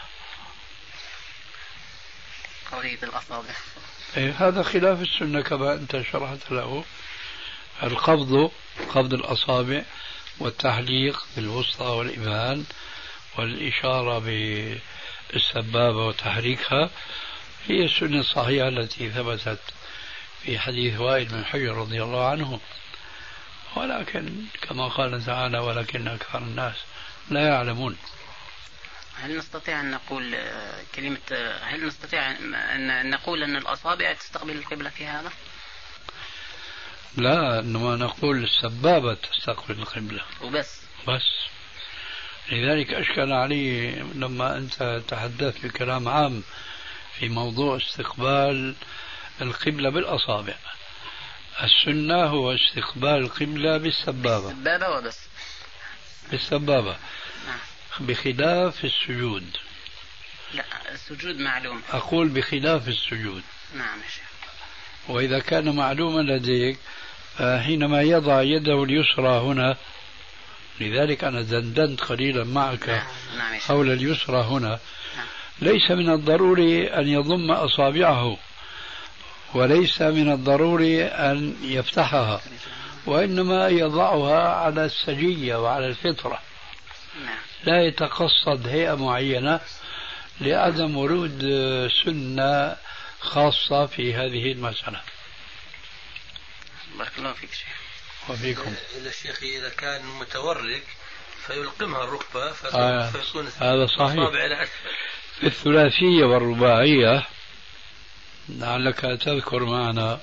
S4: قضية الأصابع.
S5: هذا خلاف السنة كما أنت شرحت له. قبض الأصابع والتحليق بالوسطى والإبهام والإشارة بالسبابة وتحريكها هي السنة الصحيحة التي ثبتت في حديث وائل بن حجر رضي الله عنه، ولكن كما قال تعالى ولكن أكثر الناس لا يعلمون.
S4: هل نستطيع أن نقول هل نستطيع أن نقول أن الأصابع تستقبل القبلة في هذا؟
S5: لا، إنما نقول السبابة تستقبل القبلة
S4: وبس.
S5: لذلك أشكل علي لما أنت تحدثت بكلام عام في موضوع استقبال القبلة بالأصابع. السنة هو استقبال القبلة بالسبابة
S4: وبس.
S5: بالسبابة بخلاف السجود.
S4: لا، السجود معلوم.
S5: أقول بخلاف السجود.
S4: نعم يا شيخ.
S5: وإذا كان معلوما لديك حينما يضع يده اليسرى هنا، لذلك أنا دندنت قليلا معك حول اليسرى هنا. ليس من الضروري أن يضم أصابعه، وليس من الضروري أن يفتحها، وإنما يضعها على السجية وعلى الفطرة، لا يتقصد هيئة معينة لعدم ورود سنة خاصة في هذه المسألة.
S4: بارك الله فيك شيخ.
S5: وفيكم.
S8: الشيخ إذا كان متورك فيلقمها الركبة فيكون
S5: هذا صحيح. في الثلاثية والرباعية لعلك تذكر معنا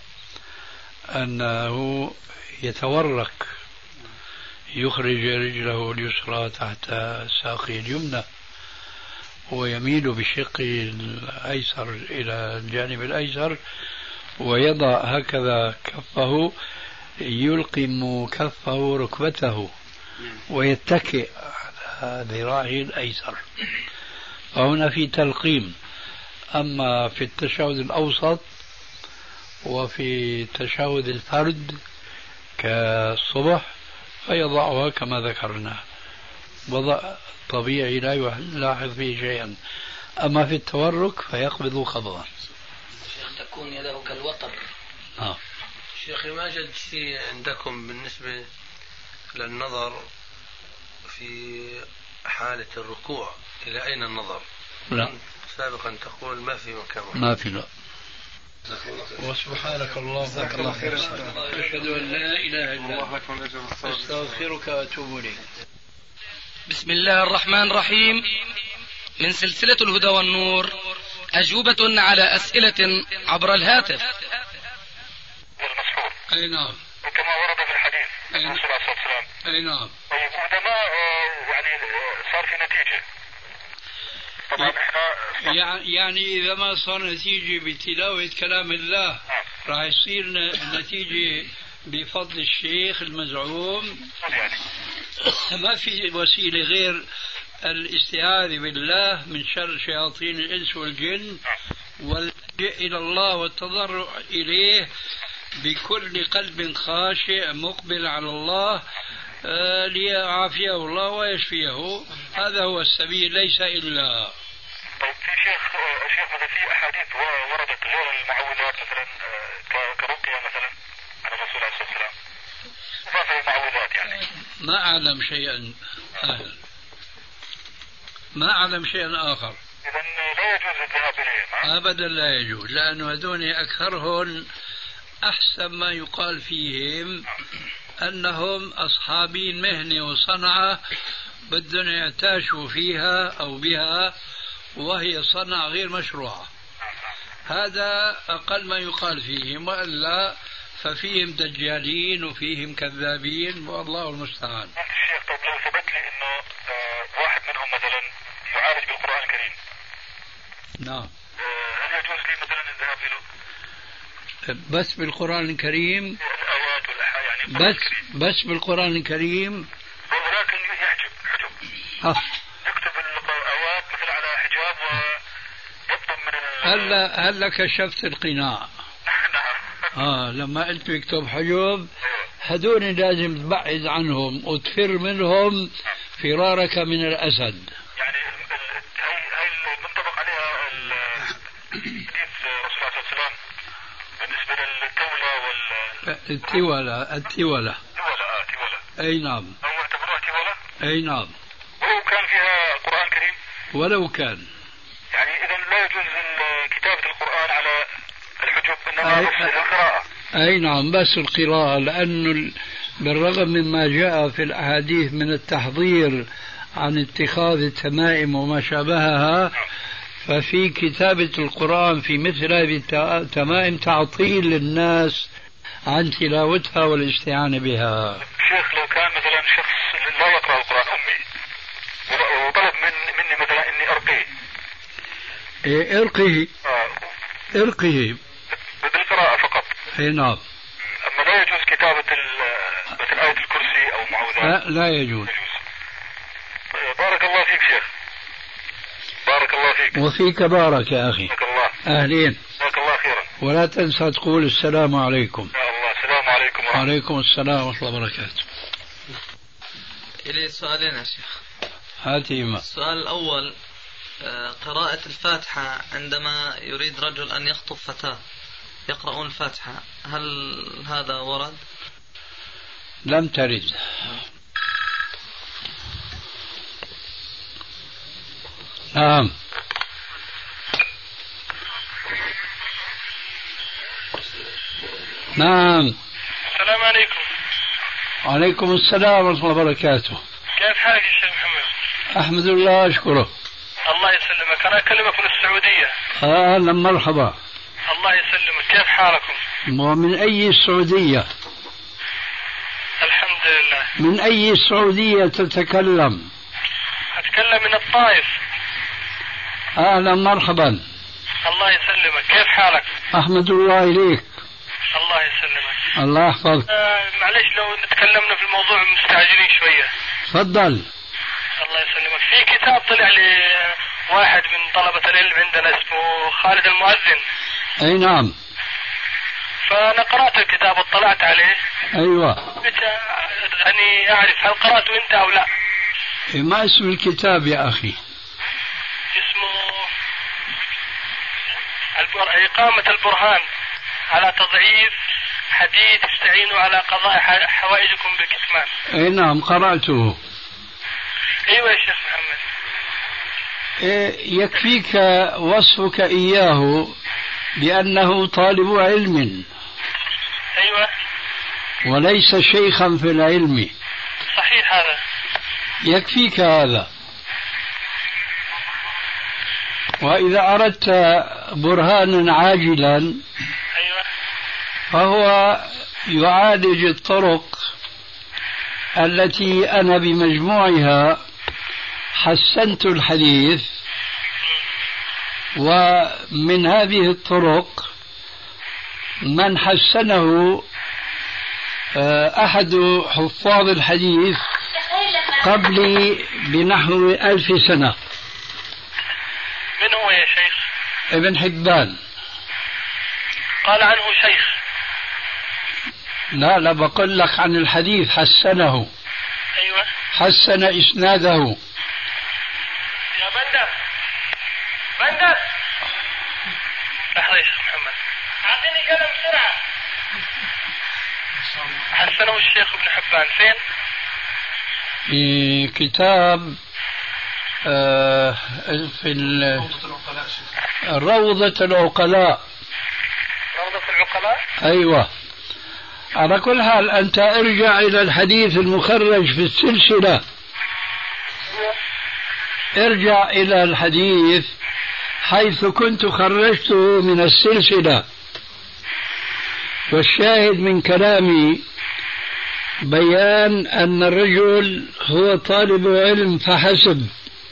S5: أنه يتورك، يخرج رجله اليسرى تحت ساقه اليمنى ويميل بشقه الأيسر إلى الجانب الأيسر ويضع هكذا كفه، يلقم كفه ركبته ويتكئ على ذراعه الأيسر، فهنا في تلقيم. أما في التشهد الأوسط وفي تشهد الفرد كالصبح فيضعها كما ذكرنا وضع طبيعي لا يلاحظ فيه شيئا. أما في التورك فيقبض قبضا.
S7: تكون يده كالوتر.
S8: شيخي ما جد شيء عندكم بالنسبة للنظر في حالة الركوع، إلى أين النظر؟
S5: لا،
S8: سابقا تقول ما في مكان،
S5: ما في. لا. وسبحانك اللهم وبحمدك أشهد أن لا إله إلا أنت أستغفرك وأتوب إليك.
S1: بسم الله الرحمن الرحيم. من سلسلة الهدى والنور أجوبة على أسئلة عبر الهاتف.
S5: أي نعم.
S9: كما ورد في الحديث الرسول صلى الله عليه وسلم.
S5: أي نعم.
S9: طيب وإذا ما يعني صار في نتيجة، طبعا احنا
S5: يعني إذا ما صار نتيجة بتلاوة كلام الله راح يصير نتيجة بفضل الشيخ المزعوم. ما في وسيلة غير الاستعاذة بالله من شر شياطين الإنس والجن واللجوء إلى الله والتضرع إليه بكل قلب خاشع مقبل على الله ليعافيه الله ويشفيه. هذا هو السبيل، ليس إلا.
S9: طيب في شيخ مثلا في أحاديث وردت غير المعوذات مثلا كرقية مثلا عن الرسول عليه الصلاة والسلام، إضافة المعوذات يعني.
S5: ما أعلم شيئا ما أعلم شيئا آخر.
S9: إذن لا يجوز الذهاب إليهم.
S5: أبدا لا يجوز، لأنه هذول أكثرهم أحسن ما يقال فيهم أنهم أصحابين مهنة وصنعة بدهم يعتاشوا فيها أو بها، وهي صنعة غير مشروعة. هذا أقل ما يقال فيهم، وإلا ففيهم دجالين وفيهم كذابين والله المستعان.
S9: الشيخ طب لو ثبت لي إنه واحد منهم مثلا يعالج بالقرآن الكريم،
S5: نعم،
S9: هل يجوز لي مثلا الذهاب له؟
S5: بس بالقرآن الكريم؟
S9: الآيات والأحياء يعني
S5: بس بالقرآن الكريم،
S9: ولكن يحجب يكتب الآيات مثل على حجاب ويطلب من
S5: هلا كشفت القناع. لما قلت يكتب حجب هذول لازم تبعد عنهم وتفر منهم فرارك من الأسد.
S9: يعني هي المنطبق عليها حديث رسول الله صلى الله عليه وسلم بالنسبة للتولة
S5: التولة. أي نعم.
S9: أو اعتبروها تولة؟
S5: أي نعم.
S9: ولو كان فيها قرآن كريم؟
S5: ولو كان.
S9: يعني إذا لا يجوز كتابة القرآن على الحجب، إنما القراءة.
S5: أي نعم، بس القراءة، لأنه بالرغم مما جاء في الأحاديث من التحذير عن اتخاذ التمائم وما شابهها، ففي كتابة القرآن في مثل هذه التمائم تعطيل للناس عن تلاوتها والاستعانة بها.
S9: شيخ لو كان مثلا شخص لا يقرأ القرآن أمي وطلب مني مثلا إني أرقيه.
S5: ارقه
S9: بالقراءة فقط.
S5: اي نعم.
S9: أما لا يجوز كتابة مثل آية الكرسي أو معوذات.
S5: لا يجوز.
S9: بارك الله فيك شيخ. بارك الله فيك.
S5: وفيك بارك يا أخي.
S9: بارك الله.
S5: أهلين.
S9: بارك الله خيرا.
S5: ولا تنسى تقول السلام عليكم.
S9: يا الله. السلام عليكم ورحمة الله.
S5: وعليكم السلام ورحمة الله وبركاته.
S7: إلي سؤالين يا شيخ.
S5: هاتيما.
S7: السؤال الأول، قراءة الفاتحة عندما يريد رجل أن يخطب فتاة يقرؤون الفاتحة، هل هذا ورد؟
S5: لم ترد. نعم. نعم.
S9: السلام عليكم.
S5: وعليكم السلام ورحمة الله وبركاته.
S9: كيف حالك يا شيخ محمد؟
S5: أحمد الله أشكره.
S9: الله يسلمك. أنا أكلمك من السعودية.
S5: أهلا مرحبا.
S9: الله يسلمك. كيف حالكم؟
S5: ومن أي السعودية؟
S9: الحمد لله.
S5: من أي السعودية تتكلم؟
S9: أتكلم من الطائف.
S5: أهلا مرحبا.
S9: الله يسلمك. كيف حالك؟
S5: أحمد الله إليك.
S9: الله يسلمك.
S5: الله يحفظك.
S9: معلش لو تكلمنا في الموضوع مستعجلين شوية.
S5: تفضل.
S9: الله يسلمك. في كتاب طلع لي واحد من طلبة العلم عندنا اسمه خالد المؤذن.
S5: أي نعم.
S9: فأنا قرأت الكتاب واطلعت عليه.
S5: أيوة.
S9: أني أعرف هل قرأته أنت أو لا.
S5: ما اسم الكتاب يا أخي؟
S9: اسمه إقامة البرهان على تضعيف حديث استعينوا على قضاء حوائجكم بالكتمان.
S5: أي نعم قرأته.
S9: أيوة يا شيخ محمد.
S5: يكفيك وصفك إياه بأنه طالب علم.
S9: أيوة.
S5: وليس شيخا في العلم.
S9: صحيح هذا.
S5: يكفيك هذا. وإذا أردت برهانا عاجلا،
S9: أيوة،
S5: فهو يعالج الطرق التي أنا بمجموعها حسنت الحديث، ومن هذه الطرق من حسنه أحد حفاظ الحديث قبلي بنحو 1000 سنة.
S9: من هو يا شيخ؟
S5: ابن حبان.
S9: قال عنه شيخ.
S5: لا بقول لك عن الحديث حسنه.
S9: أيوة.
S5: حسن إسناده.
S9: يا بندر لحظة يا شيخ محمد، أعطيني قلم بسرعة. حسنه الشيخ ابن حبان فين؟
S5: في كتاب في روضة العقلاء.
S9: روضة العقلاء.
S5: أيوة. على كل حال أنت ارجع إلى الحديث المخرج في السلسلة. ارجع إلى الحديث حيث كنت خرجته من السلسلة. والشاهد من كلامي بيان أن الرجل هو طالب علم فحسب،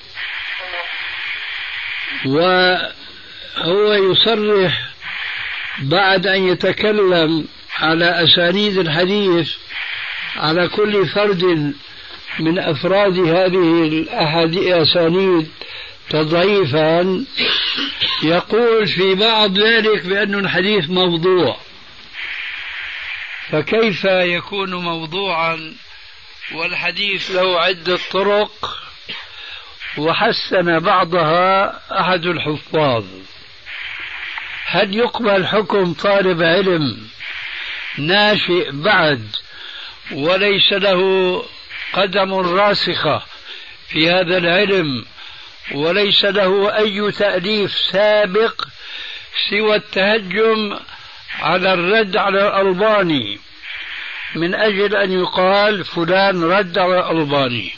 S5: وهو يصرح بعد أن يتكلم على أسانيد الحديث على كل فرد من أفراد هذه الأسانيد تضعيفا، يقول في بعض ذلك بأن الحديث موضوع. فكيف يكون موضوعا والحديث له عدة طرق وحسن بعضها أحد الحفاظ، هل يقبل حكم طالب علم ناشئ بعد وليس له قدم راسخة في هذا العلم وليس له أي تأليف سابق سوى التهجم على الرد على الألباني من أجل أن يقال فلان رد على الألباني؟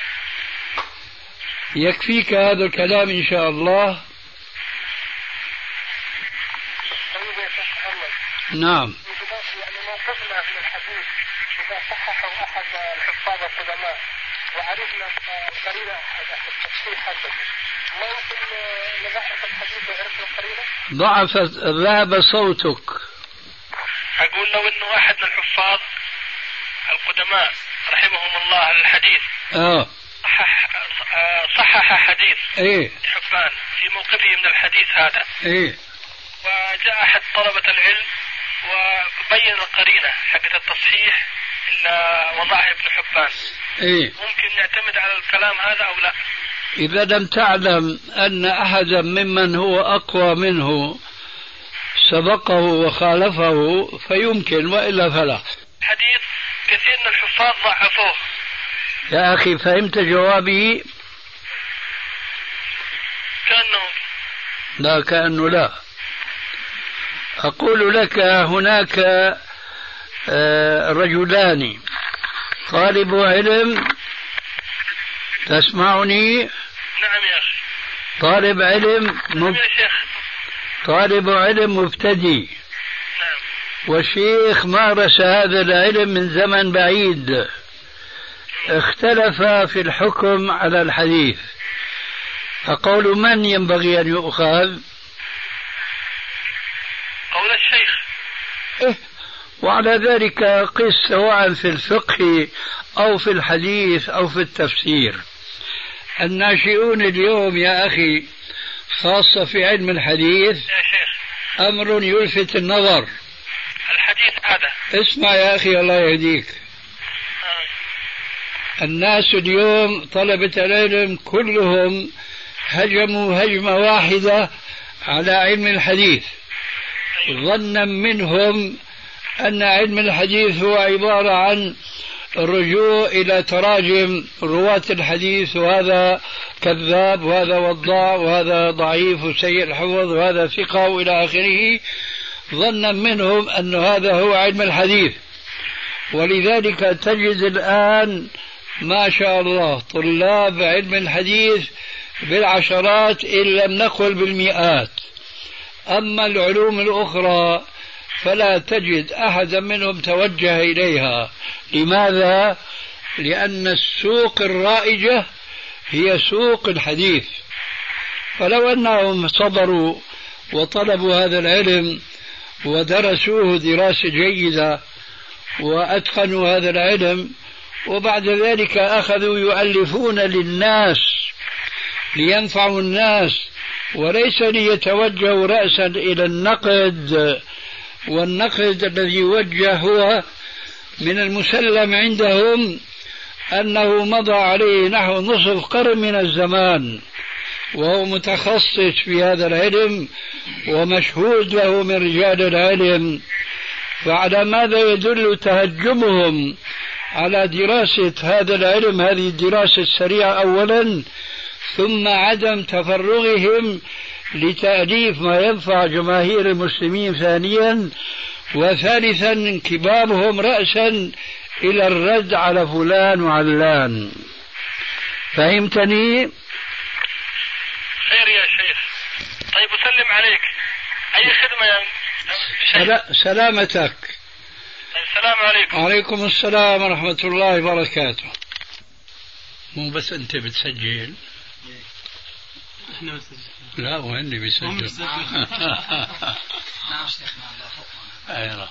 S5: يكفيك هذا الكلام إن شاء الله. نعم.
S9: يعني موقفنا من الحديث إذا صححه أحد الحفاظ القدماء وعرفنا القرينة التصحيح هذا، ما يمكن نضعف الحديث وعرفنا القرينة؟
S5: ضعف، ذهب صوتك.
S9: أقول لو إنه واحد من الحفاظ القدماء رحمهم الله الحديث صحح حديث حبان في موقفه من الحديث هذا، وجاء أحد طلبة العلم وبين القرينة حقة التصحيح إلا وضعها ابن حبان، ممكن نعتمد على الكلام هذا أو لا؟
S5: إذا لم تعلم أن أحدا ممن هو أقوى منه سبقه وخالفه فيمكن، وإلا فلا.
S9: حديث كثير من الحفاظ ضعفوه.
S5: يا أخي فهمت جوابي؟
S9: كأنه
S5: لا، كأنه لا. أقول لك هناك رجلان، طالب علم، تسمعني؟
S9: نعم يا أخي.
S5: طالب علم
S9: نعم يا شيخ.
S5: طالب علم مبتدئ،
S9: نعم،
S5: والشيخ مارس هذا العلم من زمن بعيد، اختلف في الحكم على الحديث، فقول من ينبغي أن يؤخذ؟
S9: قول الشيخ.
S5: وعلى ذلك قس سواء في الفقه أو في الحديث أو في التفسير. الناشئون اليوم يا أخي خاصة في علم الحديث
S9: يا شيخ
S5: أمر يلفت النظر.
S9: الحديث هذا
S5: اسمع يا أخي الله يهديك، الناس اليوم طلبة العلم كلهم هجموا هجمة واحدة على علم الحديث، ظنا منهم أن علم الحديث هو عبارة عن الرجوع إلى تراجم رواة الحديث، وهذا كذاب وهذا وضاع وهذا ضعيف وسيء الحفظ وهذا ثقة وإلى آخره، ظنا منهم أن هذا هو علم الحديث. ولذلك تجد الآن ما شاء الله طلاب علم الحديث بالعشرات إن لم نقل بالمئات. أما العلوم الأخرى فلا تجد أحدا منهم توجه إليها. لماذا؟ لأن السوق الرائجة هي سوق الحديث. فلو أنهم صبروا وطلبوا هذا العلم ودرسوه دراسة جيدة وأتقنوا هذا العلم وبعد ذلك أخذوا يؤلفون للناس لينفعوا الناس وليس ليتوجهوا رأسا إلى النقد، والنقد الذي يوجه هو من المسلم عندهم أنه مضى عليه نحو نصف قرن من الزمان وهو متخصص في هذا العلم ومشهود له من رجال العلم. فعلى ماذا يدل تهجمهم على دراسة هذا العلم، هذه الدراسة السريعة أولا، ثم عدم تفرغهم لتأليف ما ينفع جماهير المسلمين ثانيا، وثالثا انكبابهم رأسا إلى الرد على فلان وعلان. فهمتني؟
S9: خير يا شيخ. طيب أسلم عليك. أي خدمة يا شيخ؟
S5: سلامتك.
S9: طيب السلام عليكم.
S5: وعليكم السلام ورحمة الله وبركاته. مو بس أنت بتسجل؟
S7: احنا بنسجل.
S5: لا وين اللي بيسجل؟
S7: نعم
S4: شيخنا
S5: أيوة.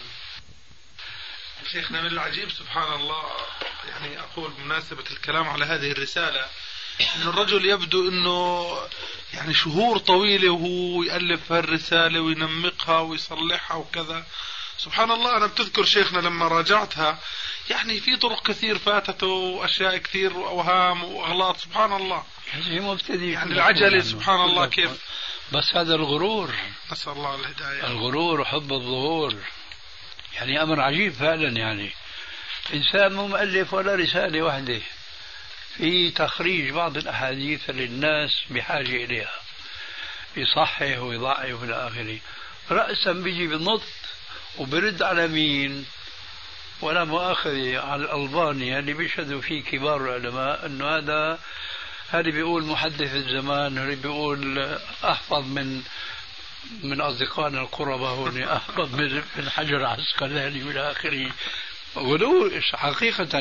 S6: شيخنا من العجيب سبحان الله، يعني أقول بمناسبة الكلام على هذه الرسالة أن الرجل يبدو أنه يعني شهور طويلة وهو يألف هالرسالة وينمقها ويصلحها وكذا، سبحان الله. أنا بتذكر شيخنا لما راجعتها يعني في طرق كثير فاتته وأشياء كثير وأوهام وأغلاط. سبحان الله يعني العجلة. سبحان الله كيف.
S5: بس هذا الغرور،
S6: نسأل الله الهداية.
S5: الغرور وحب الظهور يعني أمر عجيب فعلا. يعني إنسان مو مؤلف ولا رسالة واحدة في تخريج بعض الأحاديث للناس بحاجة إليها، يصحح ويضعف إلى آخره، رأسا بيجي بالنط وبرد على مين؟ ولا مؤاخذة على الألباني اللي بيشهدوا فيه كبار العلماء أنه هذا بيقول محدث الزمان، هذا بيقول أحفظ من أصدقائنا القرباء هون، أحفظ من حجر عسقلاني إلى آخره. غلو حقيقة.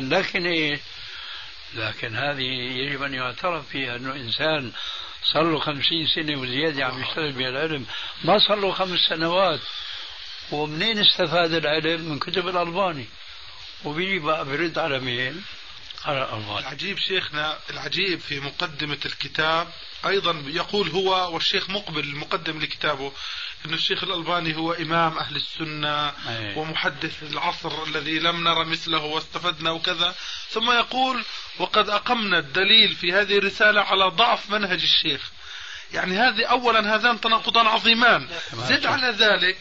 S5: لكن هذه يجب أن يعترف فيها أنه إنسان صار له 50 سنة وزيادة عم يشتغل بالعلم، ما صار له 5 سنوات، ومنين استفاد العلم؟ من كتب الألباني، وبيجي بقى برد على مين؟ على الألباني.
S6: العجيب شيخنا، العجيب في مقدمة الكتاب أيضا يقول هو والشيخ مقبل المقدم لكتابه أن الشيخ الألباني هو إمام أهل السنة ومحدث العصر الذي لم نرى مثله واستفدنا وكذا، ثم يقول وقد أقمنا الدليل في هذه الرسالة على ضعف منهج الشيخ. يعني هذه أولا هذان تناقضان عظيمان. زد على ذلك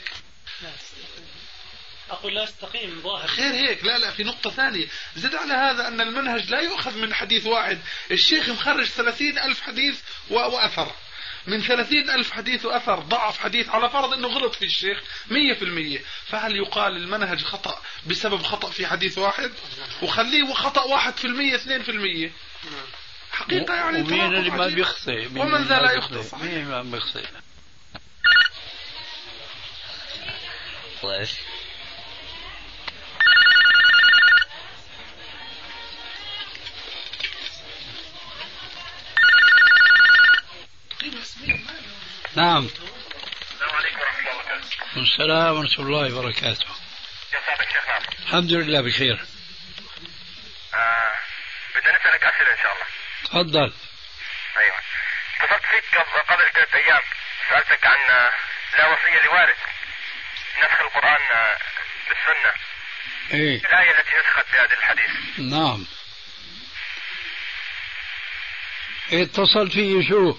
S10: أقول لا استقيم ظاهر
S6: خير هيك. لا في نقطة ثانية، زد على هذا أن المنهج لا يؤخذ من حديث واحد. الشيخ مخرج 30,000 حديث وأثر، من 30,000 حديث وأثر ضعف حديث، على فرض أنه غلط في الشيخ 100%، فهل يقال المنهج خطأ بسبب خطأ في حديث واحد؟ وخليه خطأ 1% 2%. حقيقة يعني
S5: ومين اللي ما بيخطئ؟
S6: ومن ذا لا يخطئ؟
S5: مين ما بيخطئ؟ نعم.
S9: السلام عليكم ورحمة الله وبركاته.
S5: السلام ورحمة الله وبركاته.
S9: كيف حالك شيخ ناصر؟
S5: الحمد لله بخير.
S9: بدنا نسألك أسئلة إن شاء الله.
S5: تفضل.
S9: أيوة، اتصلت فيك قبل 3 أيام، سألتك عن لا وصية لوارث، نسخ القرآن بالسنة.
S5: إيه
S9: الآية التي نسخت بهذا الحديث.
S5: نعم. اتصل فيه شو؟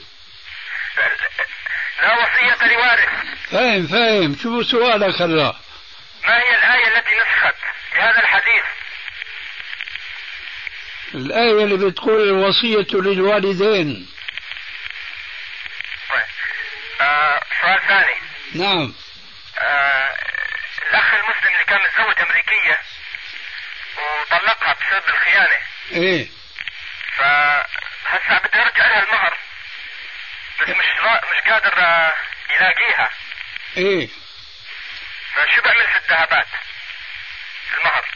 S9: لا وصية لوارث.
S5: فاهم شو سؤالك هلا؟
S9: ما هي الآية التي نسخت بهذا الحديث؟
S5: الآية اللي بتقول الوصية للوالدين.
S9: طيب. سؤال ثاني.
S5: نعم.
S9: الأخ المسلم اللي كان متزوج أمريكية وطلقها بسبب الخيانة.
S5: إيه.
S9: فهسا بده يرجع لها المهر، بس مش قادر يلاقيها.
S5: إيه.
S9: فشو بعمل في الذهبات في المهر؟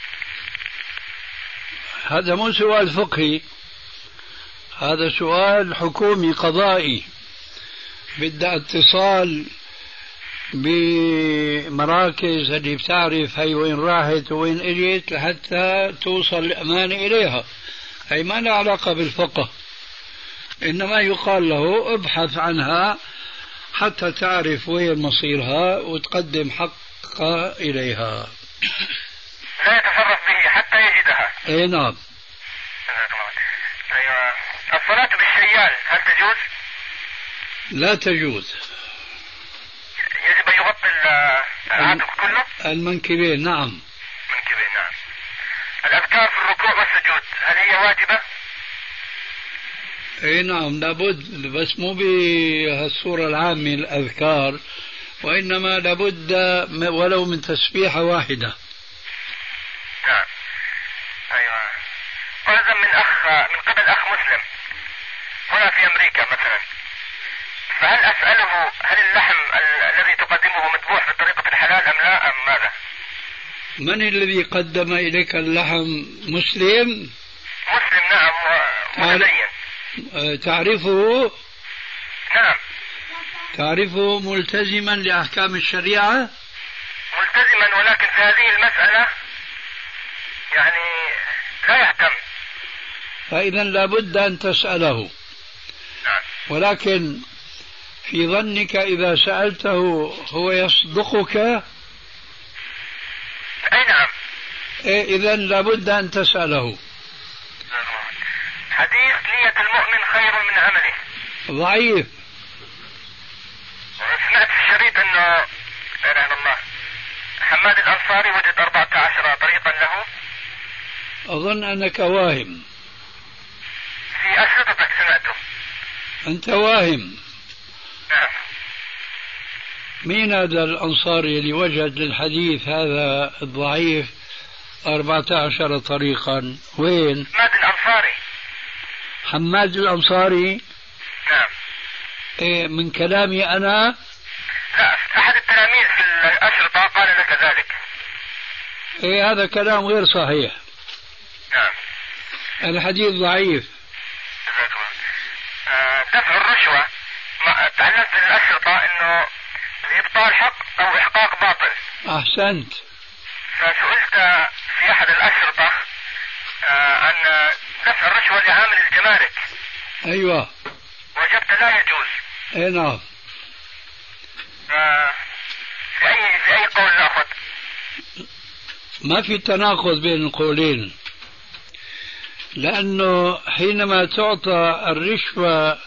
S5: هذا مو سؤال فقهي، هذا سؤال حكومي قضائي، بدها اتصال بمراكز اللي بتعرف هي وين راحت وين اجت لحتى توصل الأمانة إليها. هي ما لها علاقة بالفقه، إنما يقال له ابحث عنها حتى تعرف وين مصيرها وتقدم حقها إليها.
S9: لا يتصرف به حتى يجدها.
S5: اي نعم.
S9: أيوة. الصلاة بالشيال هل تجوز؟
S5: لا تجوز.
S9: يجب أن يغطي العاتق كله؟
S5: المنكبين. نعم.
S9: منكبين. نعم. الأذكار في الركوع والسجود هل هي واجبة؟
S5: اي نعم لابد، بس مو بهالصورة العامة الأذكار، وإنما لابد ولو من تسبيحة واحدة.
S9: نعم. أيوة. فرضا من قبل أخ مسلم هنا في أمريكا مثلا، فهل أسأله هل اللحم الذي تقدمه مذبوح بطريقة الحلال أم لا أم ماذا؟
S5: من الذي قدم إليك اللحم؟ مسلم؟
S9: مسلم نعم ومتدين.
S5: تعرفه؟
S9: نعم.
S5: تعرفه ملتزما لأحكام الشريعة؟
S9: ملتزما، ولكن في هذه المسألة يعني لا يهتم.
S5: فإذا لابد أن تسأله.
S9: نعم.
S5: ولكن في ظنك إذا سألته هو يصدقك؟ إذا لابد أن تسأله.
S9: حديث نية المؤمن خير من عمله
S5: ضعيف.
S9: سمعت في الشريط أنه لا إله إلا الله حماد الأنصاري وجد 14 طريقا له.
S5: أظن أنك واهم.
S9: في أشرطتك سمعته.
S5: أنت واهم.
S9: نعم.
S5: مين هذا الأنصاري اللي وجد للحديث هذا الضعيف 14 طريقا؟ وين؟
S9: حماد الأنصاري.
S5: حماد الأنصاري.
S9: نعم.
S5: إيه من كلامي أنا؟
S9: لا، أحد التلاميذ في الأشرطة قال لك ذلك.
S5: إيه هذا كلام غير صحيح.
S9: نعم.
S5: الحديث ضعيف.
S9: دفع الرشوة تعلمت في الأشرطة أنه إبطال حق أو إحقاق باطل.
S5: أحسنت.
S9: فسئلت في أحد الأشرطة عن دفع الرشوة لعامل الجمارك.
S5: أيوة.
S9: وجبت لا يجوز.
S5: أي نعم.
S9: في أي قول نأخذ؟
S5: ما في تناقض بين القولين، لأنه حينما تعطى الرشوة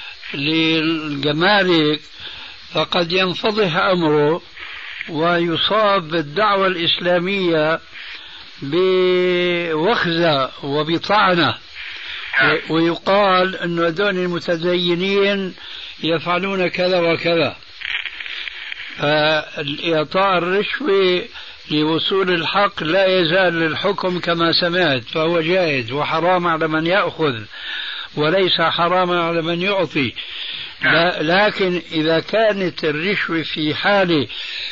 S5: للجمارك فقد ينفضح أمره ويصاب بالدعوة الإسلامية بوخزة وبطعنة، ويقال أن هذول المتدينين يفعلون كذا وكذا. فإعطاء الرشوة لوصول الحق لا يزال للحكم كما سمعت، فهو جائز وحرام على من يأخذ وليس حراما على من يعطي. لكن إذا كانت الرشوة في حال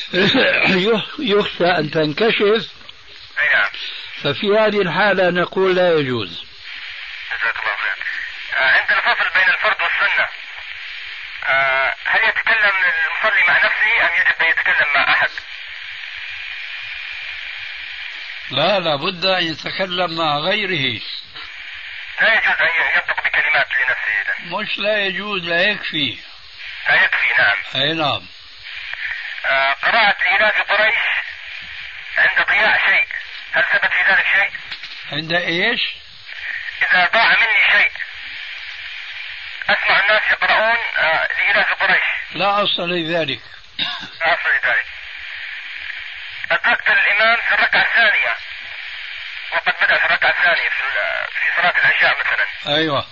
S5: يخشى أن تنكشف ففي هذه الحالة نقول لا يجوز.
S9: جزاك الله خير. عندنا فصل بين الفرض والسنة، هل يتكلم المصلي مع نفسه أم يجب أن يتكلم مع أحد؟
S5: لا بد أن يتكلم مع غيره.
S9: لا يجوز أن ينطق بكلمات لنفسه.
S5: مش لا يجوز، لا يكفي.
S9: لا يكفي. نعم.
S5: أي نعم.
S9: قراءة إيلاف قريش عند ضياع شيء، هل ثبت في ذلك شيء؟
S5: عند إيش؟
S9: إذا ضاع مني شيء أسمع الناس يقرؤون لإيلاف قريش.
S5: لا أصل لذلك.
S9: لا أصل لذلك. أدركت الإمام في الركعة الثانية وقد بدأ في الركعة الثانية في صلاة العشاء مثلا.
S5: أيوة.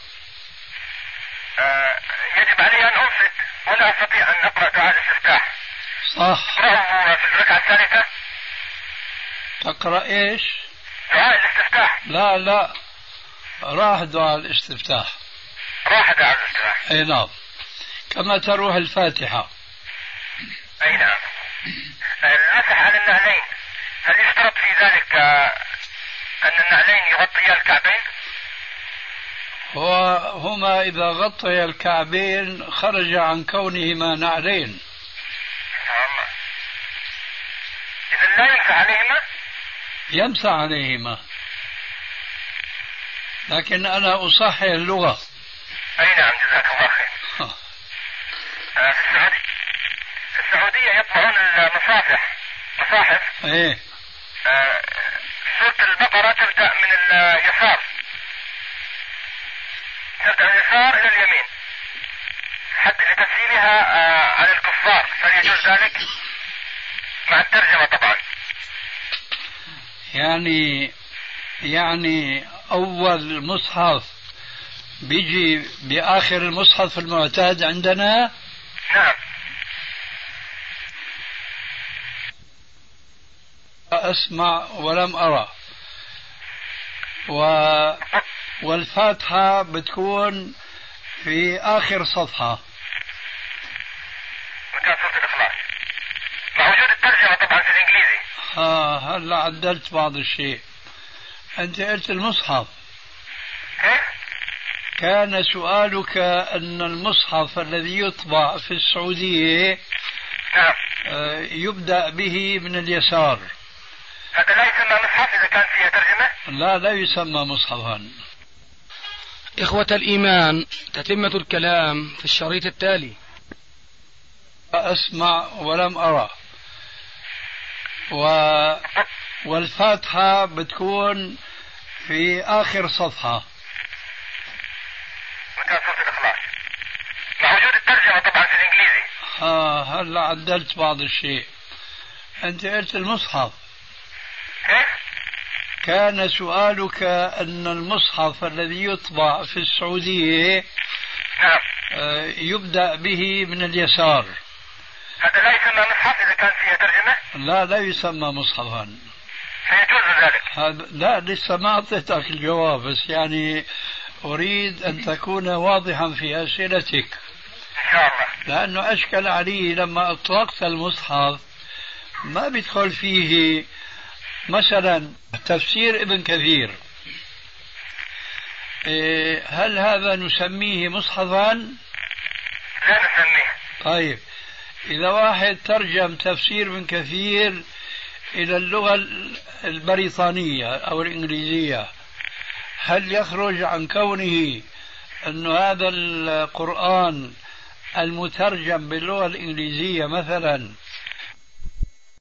S9: يجب علي أن أنصت ولا أستطيع أن أقرأ دعاء الاستفتاح.
S5: صح.
S9: أقرأه في الركعة الثالثة.
S5: تقرأ إيش؟
S9: دعاء الاستفتاح.
S5: لا راح دعاء الاستفتاح.
S9: راح دعاء الاستفتاح.
S5: أي نعم، كما تروح الفاتحة.
S9: أي نعم. المسح على النعلين، هل يشترط في ذلك أن النعلين يغطيا الكعبين؟
S5: هما إذا غطي الكعبين خرج عن كونهما نعلين.
S9: إذا لا يمسح عليهما؟
S5: يمسح عليهما، لكن أنا أصحح اللغة.
S9: أي نعم، جزاك الله خير. في السعودية يطبعون مصاحف.
S5: ايه.
S9: سورة البقرة تبدأ من اليسار، تبدأ من اليسار إلى اليمين حتى لتسهيلها على الكفار، فليجوز ذلك مع الترجمة طبعا.
S5: يعني أول مصحف بيجي بآخر المصحف المعتاد عندنا.
S9: نعم.
S5: أسمع ولم أرى. والفاتحة بتكون في آخر صفحة
S9: مكان سورة الإخلاص، مع وجود الترجمة طبعا في الإنجليزي.
S5: هلا عدلت بعض الشيء. أنت قلت المصحف. كان سؤالك أن المصحف الذي يطبع في السعودية يبدأ به من اليسار.
S9: هذا لا يسمى مصحف إذا كان فيها ترجمة؟
S5: لا يسمى مصحفا.
S1: إخوة الإيمان، تتمة الكلام في الشريط التالي.
S5: أسمع ولم أرى. والفاتحة بتكون في آخر صفحة
S9: مكان سورة الإخلاص، مع وجود الترجمة طبعا في الإنجليزي.
S5: هلا عدلت بعض الشيء. أنت قلت المصحف.
S9: كيف؟
S5: كان سؤالك أن المصحف الذي يطبع في السعودية
S9: نعم
S5: يبدأ به من اليسار.
S9: هذا لا يسمى مصحف إذا كان فيها ترجمة؟
S5: لا يسمى مصحفا.
S9: فيجوز ذلك؟
S5: لا لسه ما أعطيتك الجواب، بس يعني أريد أن تكون واضحا في أسئلتك
S9: إن شاء الله.
S5: لأنه أشكل علي لما أطلقت المصحف ما بيدخل فيه مثلا تفسير ابن كثير. هل هذا نسميه مصحفا؟
S9: لا نسميه.
S5: طيب إذا واحد ترجم تفسير ابن كثير إلى اللغة البريطانية أو الإنجليزية، هل يخرج عن كونه أن هذا القرآن المترجم باللغة الإنجليزية مثلا